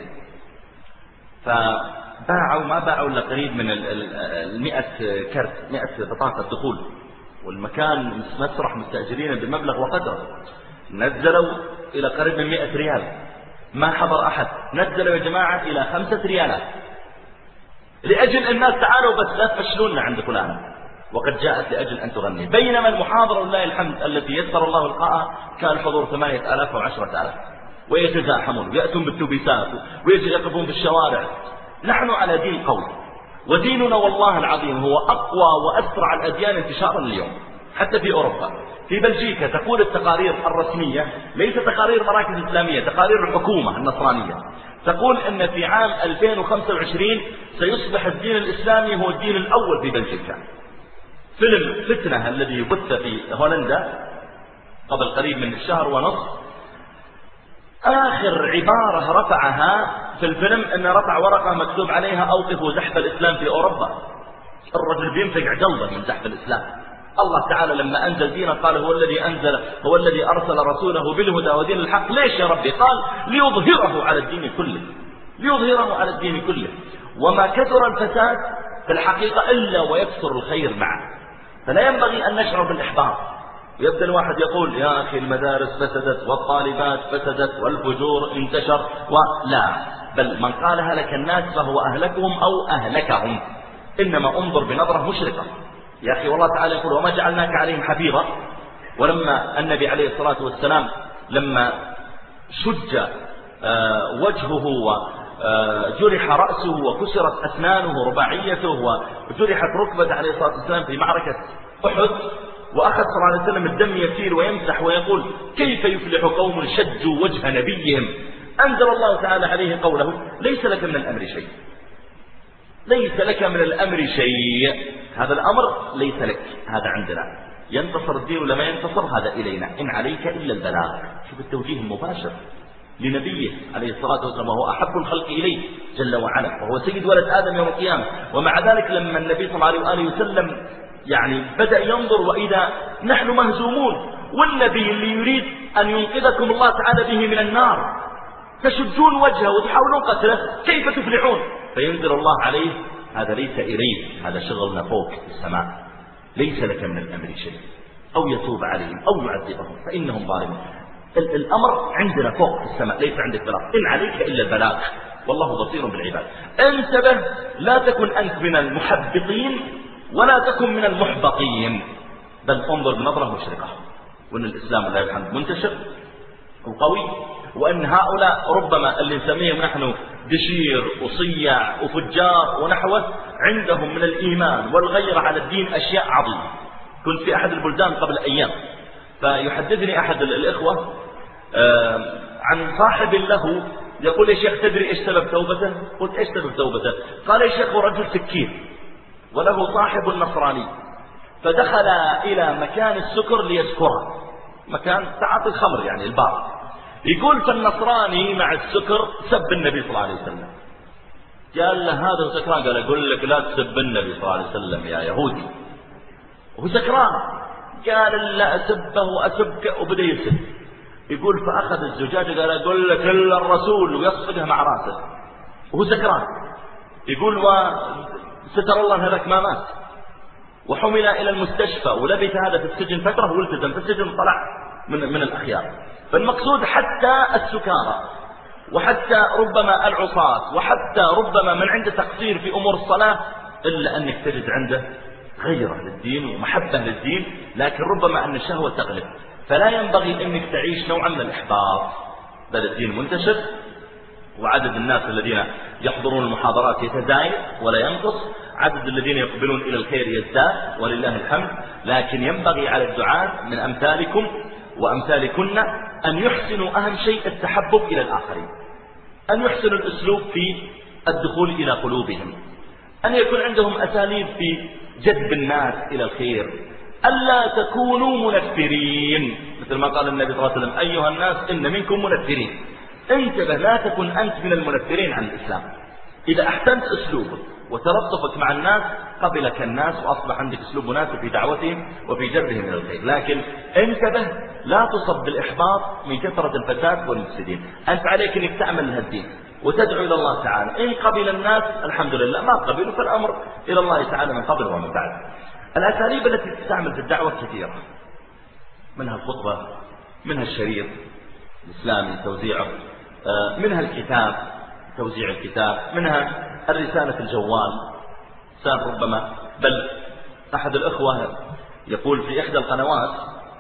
فباعوا ما باعوا إلا قريب من المئة كرت، مئة بطاقة دخول، والمكان مسرح مستأجرين بمبلغ وقدره. نزلوا إلى قريب من مئة ريال، ما حضر أحد. نزلوا يا جماعة إلى خمسة ريالات لأجل الناس تعالوا بس لا تفشلونا عند فلان، وقد جاءت لأجل أن تغني. بينما المحاضرة ولله الحمد التي يسر الله لقاءها كان حضور ثمانية آلاف وعشرة آلاف، ويتزاحمون ويأتون بالتوبيسات ويقفون في الشوارع. نحن على دين قوي، وديننا والله العظيم هو أقوى وأسرع الأديان انتشارا اليوم حتى في أوروبا. في بلجيكا تقول التقارير الرسمية، ليس تقارير مراكز إسلامية، تقارير الحكومة النصرانية، تقول أن في عام ألفين وخمسة وعشرين سيصبح الدين الإسلامي هو الدين الأول في بلجيكا. فيلم فتنة الذي بث في هولندا قبل قريب من شهر ونصف، آخر عبارة رفعها في الفيلم أن رفع ورقة مكتوب عليها أوقفوا زحف الإسلام في أوروبا. الرجل بينفق جلده من زحف الإسلام. الله تعالى لما أنزل دينه قال هو الذي أنزل هو الذي أرسل رسوله بالهدى ودين الحق. ليش يا ربي؟ قال ليظهره على الدين كله، ليظهره على الدين كله. وما كثر الفساد في الحقيقة إلا ويكثر الخير معه، فلا ينبغي أن نشعر بالإحباط. يبدأ الواحد يقول يا أخي المدارس فسدت والطالبات فسدت والفجور انتشر، ولا، بل من قالها لك الناس فهو أهلكهم أو أهلكهم. إنما انظر بنظرة مشرقة. يا أخي والله تعالى يقول وما جعلناك عليهم حفيظا. ولما النبي عليه الصلاة والسلام لما شج وجهه وجرح رأسه وكسرت أسنانه رباعيته وجرحت ركبته عليه الصلاة والسلام في معركة أحد، وأخذ صلى الله عليه وسلم الدم يسير ويمسح ويقول كيف يفلح قوم شجوا وجه نبيهم، أنزل الله تعالى عليه قوله ليس لك من الأمر شيء، ليس لك من الأمر شيء. هذا الأمر ليس لك، هذا عندنا. ينتصر الدين لما ينتصر هذا إلينا، إن عليك إلا البلاغ. شوف التوجيه المباشر لنبيه عليه الصلاة والسلام، وهو أحب الخلق إليه جل وعلا، وهو سيد ولد آدم يوم القيامة. ومع ذلك لما النبي صلى الله عليه وآله وسلم يعني بدأ ينظر وإذا نحن مهزومون، والنبي اللي يريد أن ينقذكم الله تعالى به من النار تشجون وجهه وتحاولون قتله، كيف تفلحون؟ فينزل الله عليه هذا ليس إليه، هذا شغلنا فوق في السماء، ليس لك من الأمر شيء، أو يتوب عليهم أو يعذبهم فإنهم ظالمون. الأمر عندنا فوق في السماء، ليس عندك بلاغ، إن عليك إلا البلاغ والله بصير بالعباد. انتبه، لا تكن أنت من المحبطين ولا تكن من المحبطين. بل انظر بنظرة مشرقة، وأن الإسلام لله الحمد منتشر وقوي، وأن هؤلاء ربما اللي نسميهم نحن دشير وصيع وفجار ونحوه عندهم من الإيمان والغيرة على الدين أشياء عظيمة. كنت في أحد البلدان قبل أيام فيحدثني أحد الإخوة عن صاحب له يقول: يا شيخ تدري إيش سبب توبته؟ قلت: إيش سبب توبته؟ قال: يا شيخ رجل سكين وله صاحب نصراني، فدخل إلى مكان السكر ليسكره، مكان تعاطي الخمر يعني البار. يقول: فالنصراني مع السكر سب النبي صلى الله عليه وسلم. قال له: هذا سكران. قال: أقول لك لا تسب النبي صلى الله عليه وسلم يا يهودي، وهو سكران. قال: لا أسبه وأسبك، وبدأ يسب. يقول: فأخذ الزجاجة قال: أقول لك إلا الرسول، ويصفقها مع راسه وهو سكران. يقول: وستر الله هذاك ما مات، وحمل إلى المستشفى ولبث هذا في السجن فترة، والتزم في السجن وطلع من, من الأخيار. فالمقصود حتى السكارى، وحتى ربما العصاة، وحتى ربما من عنده تقصير في أمور الصلاة، إلا أنك تجد عنده غيرة للدين ومحبة للدين، لكن ربما أن الشهوة تغلب. فلا ينبغي أنك تعيش نوعا من الإحباط، بل الدين منتشر، وعدد الناس الذين يحضرون المحاضرات يتزايد ولا ينقص، عدد الذين يقبلون إلى الخير يزداد ولله الحمد. لكن ينبغي على الدعاة من أمثالكم وأمثالكن أن يحسنوا أهم شيء التحبب إلى الآخرين، أن يحسنوا الأسلوب في الدخول إلى قلوبهم، أن يكون عندهم أساليب في جذب الناس إلى الخير، ألا تكونوا منفرين، مثل ما قال النبي صلى الله عليه وسلم: أيها الناس إن منكم منفرين. انتبه، لا تكن أنت من المنفرين عن الإسلام. إذا أحسنت أسلوبك وتلطفك مع الناس قبلك الناس، وأصبح عندك أسلوب مناسب في دعوتهم وفي جذبهم إلى الخير. لكن انتبه، لا تصب بالإحباط من كثرة الفساد والمفسدين. أنت عليك أنك تعمل لهالدين وتدعو إلى الله تعالى. إن قبل الناس الحمد لله، ما قبلوا فالأمر إلى الله تعالى من قبل ومن بعد. الأساليب التي تستعمل في الدعوة كثيرة، منها الخطبة، منها الشريط الإسلامي توزيعه، منها الكتاب توزيع الكتاب، منها الرسالة الجوال سان ربما. بل أحد الأخوة يقول في إحدى القنوات،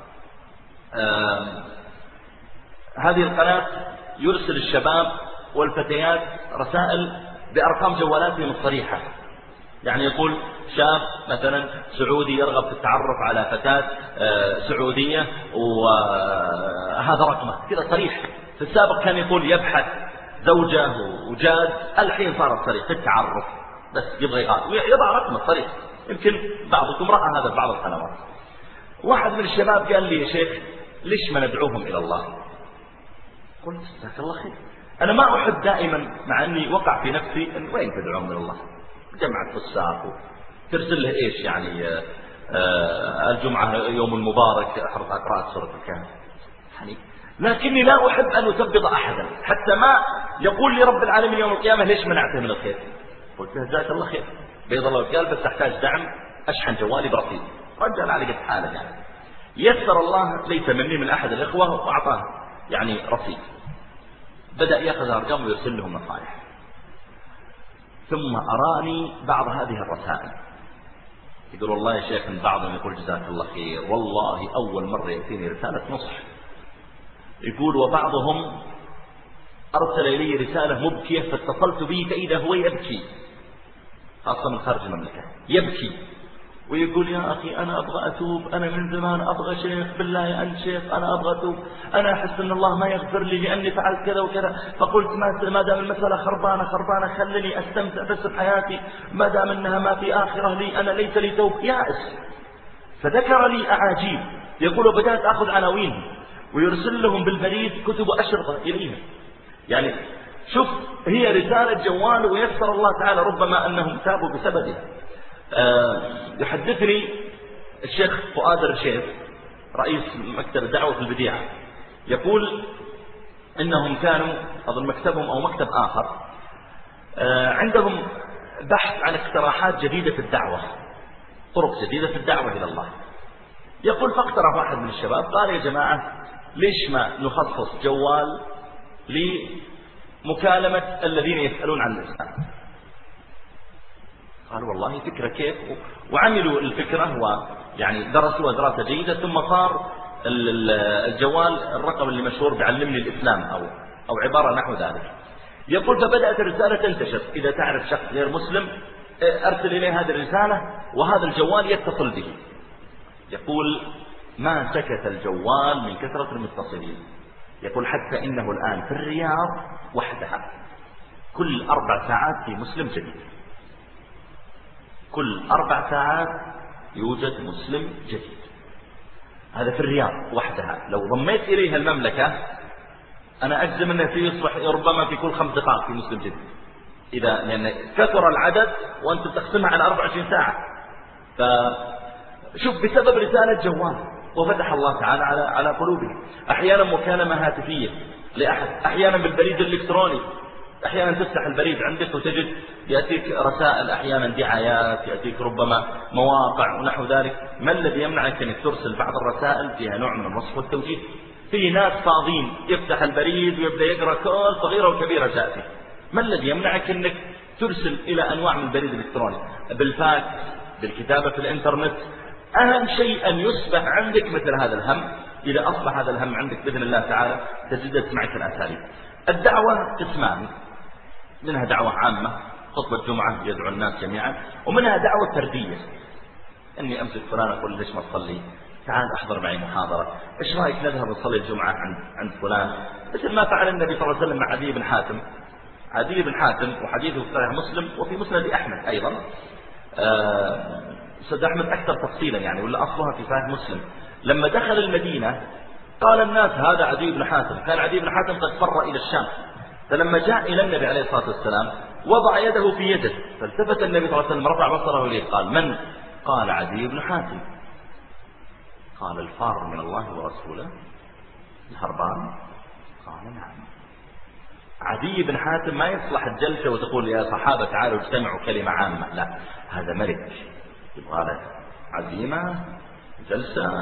هذه القناة يرسل الشباب والفتيات رسائل بأرقام جوالاتهم الصريحة. يعني يقول شاب مثلا سعودي يرغب في التعرف على فتاة سعودية وهذا رقمه كذا صريح. في السابق كان يقول يبحث زوجة وجاد، الحين صار صريح في التعرف، بس يبغى يقال يضع رقمه صريح. يمكن بعضكم رأى هذا في بعض القنوات. واحد من الشباب قال لي: يا شيخ ليش ما ندعوهم إلى الله؟ قلت: جزاك الله خير. أنا ما أحب دائما، مع أني وقع في نفسي أن وين تدعوهم إلى الله؟ جمعة فساق ترسل له إيش يعني آآ آآ الجمعة يوم المبارك أحرص قراءة سورة الكهف يعني. لكني لا أحب أن أثبط أحدا، حتى ما يقول لي رب العالمين يوم القيامة: ليش منعته من الخير؟ قلت له: جزاك الله خير، بيض الله وكال، بس أحتاج دعم، أشحن جوالي برصيد. رجل على قد حاله يعني. يسر الله، ليس مني من أحد الإخوة، وأعطاه يعني رصيد. بدأ يأخذ أرقام ويرسل لهم نصائح. ثم أراني بعض هذه الرسائل، يقول: والله يا شيخ، من بعضهم يقول جزاك الله خير، والله أول مرة يأتيني رسالة نصح. يقول: وبعضهم أرسل إلي رسالة مبكية، فاتصلت به فإذا هو يبكي، خاصة من خارج المملكة، يبكي ويقول: يا أخي أنا أبغى أتوب، أنا من زمان أبغى شيخ، بالله أنت شيخ، أنا أبغى أتوب، أنا أحس أن الله ما يغفر لي لأني فعلت كذا وكذا، فقلت ما دام المسألة خربانة خربانة خلني أستمتع بس بحياتي، ما دام أنها ما في آخرة لي، أنا ليس لي توب، يائس. فذكر لي أعاجيب، يقول: بدأت أخذ عناوين ويرسل لهم بالبريد كتب أشرطة إليهم. يعني شوف، هي رسالة جوال، ويسر الله تعالى ربما أنهم تابوا بسببها. أه يحدثني الشيخ فؤاد الرشيد رئيس مكتب الدعوة في البديعة، يقول إنهم كانوا أظن مكتبهم أو مكتب آخر أه عندهم بحث عن اقتراحات جديدة في الدعوة، طرق جديدة في الدعوة إلى الله. يقول: فاقترح واحد من الشباب قال: يا جماعة ليش ما نخصص جوال لمكالمة الذين يسألون عن الإسلام؟ قالوا: والله فكرة كيف؟ وعملوا الفكرة يعني درسوها دراسة جيدة، ثم صار الجوال الرقم اللي مشهور بعلمني الإسلام أو أو عبارة نحو ذلك. يقول فبدأت الرسالة تنتشر، إذا تعرف شخص غير مسلم أرسل إليه هذه الرسالة وهذا الجوال يتصل به. يقول ما سكت الجوال من كثرة المتصلين، يقول حتى إنه الآن في الرياض وحدها كل أربع ساعات في مسلم جديد، كل أربع ساعات يوجد مسلم جديد. هذا في الرياض وحدها، لو ضميت إليها المملكة أنا أجزم أنه يصبح ربما في كل خمس دقائق في مسلم جديد، إذا لأن كثر العدد وأنت تقسمها على أربع وعشرين ساعة. فشوف بسبب رسالة جوال وفتح الله تعالى على على قلوبهم. أحيانا مكالمة هاتفية لأحد، أحيانا بالبريد الإلكتروني، أحيانا تفتح البريد عندك وتجد يأتيك رسائل، أحيانا دعايات، يأتيك ربما مواقع ونحو ذلك. ما الذي يمنعك أنك ترسل بعض الرسائل فيها نوع من النصح والتوجيه؟ في ناس فاضين يفتح البريد ويبدأ يقرأ كل صغيرة وكبيرة تأتي. ما الذي يمنعك أنك ترسل إلى أنواع من البريد الإلكتروني، بالفاكس، بالكتابة في الإنترنت؟ أهم شيء أن يصبح عندك مثل هذا الهم. إذا أصبح هذا الهم عندك بإذن الله تعالى تجدت معك الأساليب. الدعوة قسمان، منها دعوة عامة خطبة جمعة يدعو الناس جميعا، ومنها دعوة فردية، أني أمسك فلان أقول ليش ما تصلي، تعال أحضر معي محاضرة، إيش رأيك نذهب نصلي الجمعة عند عند فلان، مثل ما فعل النبي صلى الله عليه وسلم مع عدي بن حاتم. عدي بن حاتم وحديثه في صحيح مسلم وفي مسند أحمد أيضا. أستاذ أحمد أكثر تفصيلا يعني، ولا أصلها في صحيح مسلم. لما دخل المدينة قال الناس هذا عدي بن حاتم، كان عدي بن حاتم قد فر إلى الشام، فلما جاء إلى النبي عليه الصلاة والسلام وضع يده في يده، فالتفت النبي صلى الله عليه وسلم رفع بصره إليه قال من؟ قال عدي بن حاتم. قال الفار من الله ورسوله الهربان؟ قال نعم. عدي بن حاتم ما يصلح الجلسة وتقول يا صحابة تعالوا اجتمعوا كلمة عامة، لا، هذا ملك يبغى له عزيمة، جلسة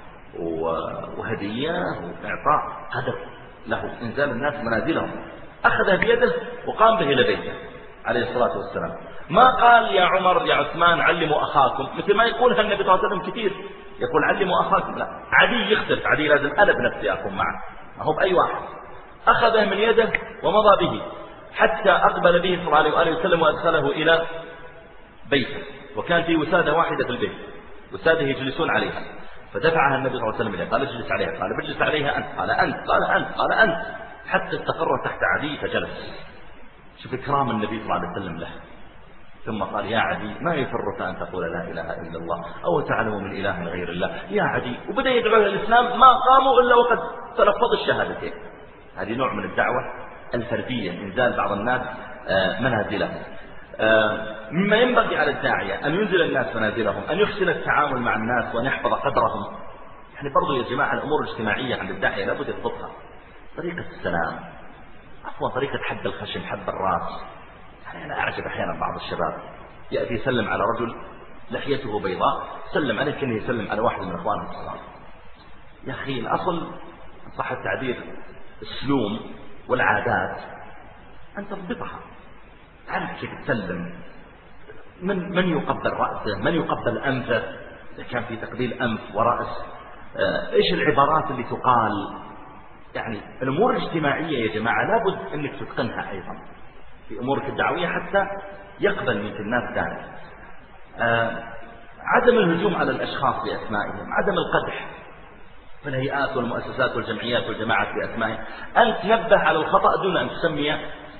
وهدية وإعطاء، هدف له إنزال الناس منازلهم. أخذ بيده وقام به إلى بيته عليه الصلاة والسلام. ما قال يا عمر يا عثمان علموا أخاكم مثل ما يقولها النبي صلى الله عليه وسلم كثير، يقول علموا أخاكم، لا، عدي يختلف، عدي لازم أنا بنفسي أكون معه، ما هو بأي واحد. أخذه من يده ومضى به حتى أقبل به صلى الله عليه وآله وسلم وأدخله إلى بيته، وكان في وسادة واحدة في البيت، وسادة يجلسون عليها، فدفعها النبي صلى الله عليه وسلم إليه، قال اجلس عليها، قال اجلس عليها أنت، قال أنت، قال أنت، قال أنت، حتى استقر تحت عدي فجلس. شوف إكرام النبي صلى الله عليه وسلم له. ثم قال يا عدي ما يفرك أن تقول لا إله إلا الله أو تعلم من إله غير الله يا عدي، وبدأ يدعو إلى الإسلام، ما قاموا إلا وقد تلفظ الشهادتين. هذه نوع من الدعوة الفردية، إنزال بعض الناس منازلهم. مما ينبغي على الداعية أن ينزل الناس منازلهم، أن يحسن التعامل مع الناس وأن يحفظ قدرهم. يعني برضو يا جماعة الأمور الاجتماعية عند الداعية لابد يضبطها، طريقة السلام، عفوا طريقة حد الخشم، حد الراس. يعني أنا أعجب أحيانا بعض الشباب يأتي يسلم على رجل لحيته بيضاء، سلم عليه كأنه يسلم على واحد من إخوانه الصغار. يا أخي الأصل صح التعبير السلوم والعادات أن تضبطها، تعرف كيف تسلم، من من يقبل رأسه، من يقبل أنفه، إذا كان في تقبيل أنف ورأس، إيش العبارات اللي تقال. يعني الأمور الاجتماعية يا جماعة لابد أنك تتقنها أيضا في أمورك الدعوية حتى يقبل منك الناس ذلك. آه عدم الهجوم على الأشخاص بأسمائهم، عدم القدح في الهيئات والمؤسسات والجمعيات والجماعات بأسمائهم، أن تنبه على الخطأ دون أن تسمي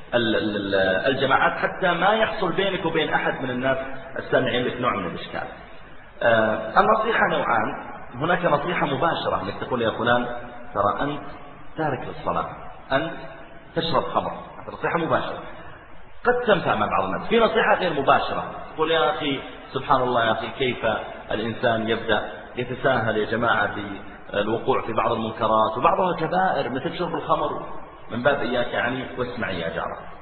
الجماعات حتى ما يحصل بينك وبين أحد من الناس السامعين لك نوع من الإشكال. آه النصيحة نوعان، هناك نصيحة مباشرة انك تقول يا فلان ترى أنت تارك للصلاة، أنت تشرب خمر، هذه نصيحة مباشرة قد تنفع مع بعض الناس. في نصيحة غير مباشرة، تقول يا أخي سبحان الله يا أخي كيف الإنسان يبدأ يتساهل يا جماعة في الوقوع في بعض المنكرات وبعضها كبائر مثل شرب الخمر، من باب إياك يعني واسمعي يا جارة.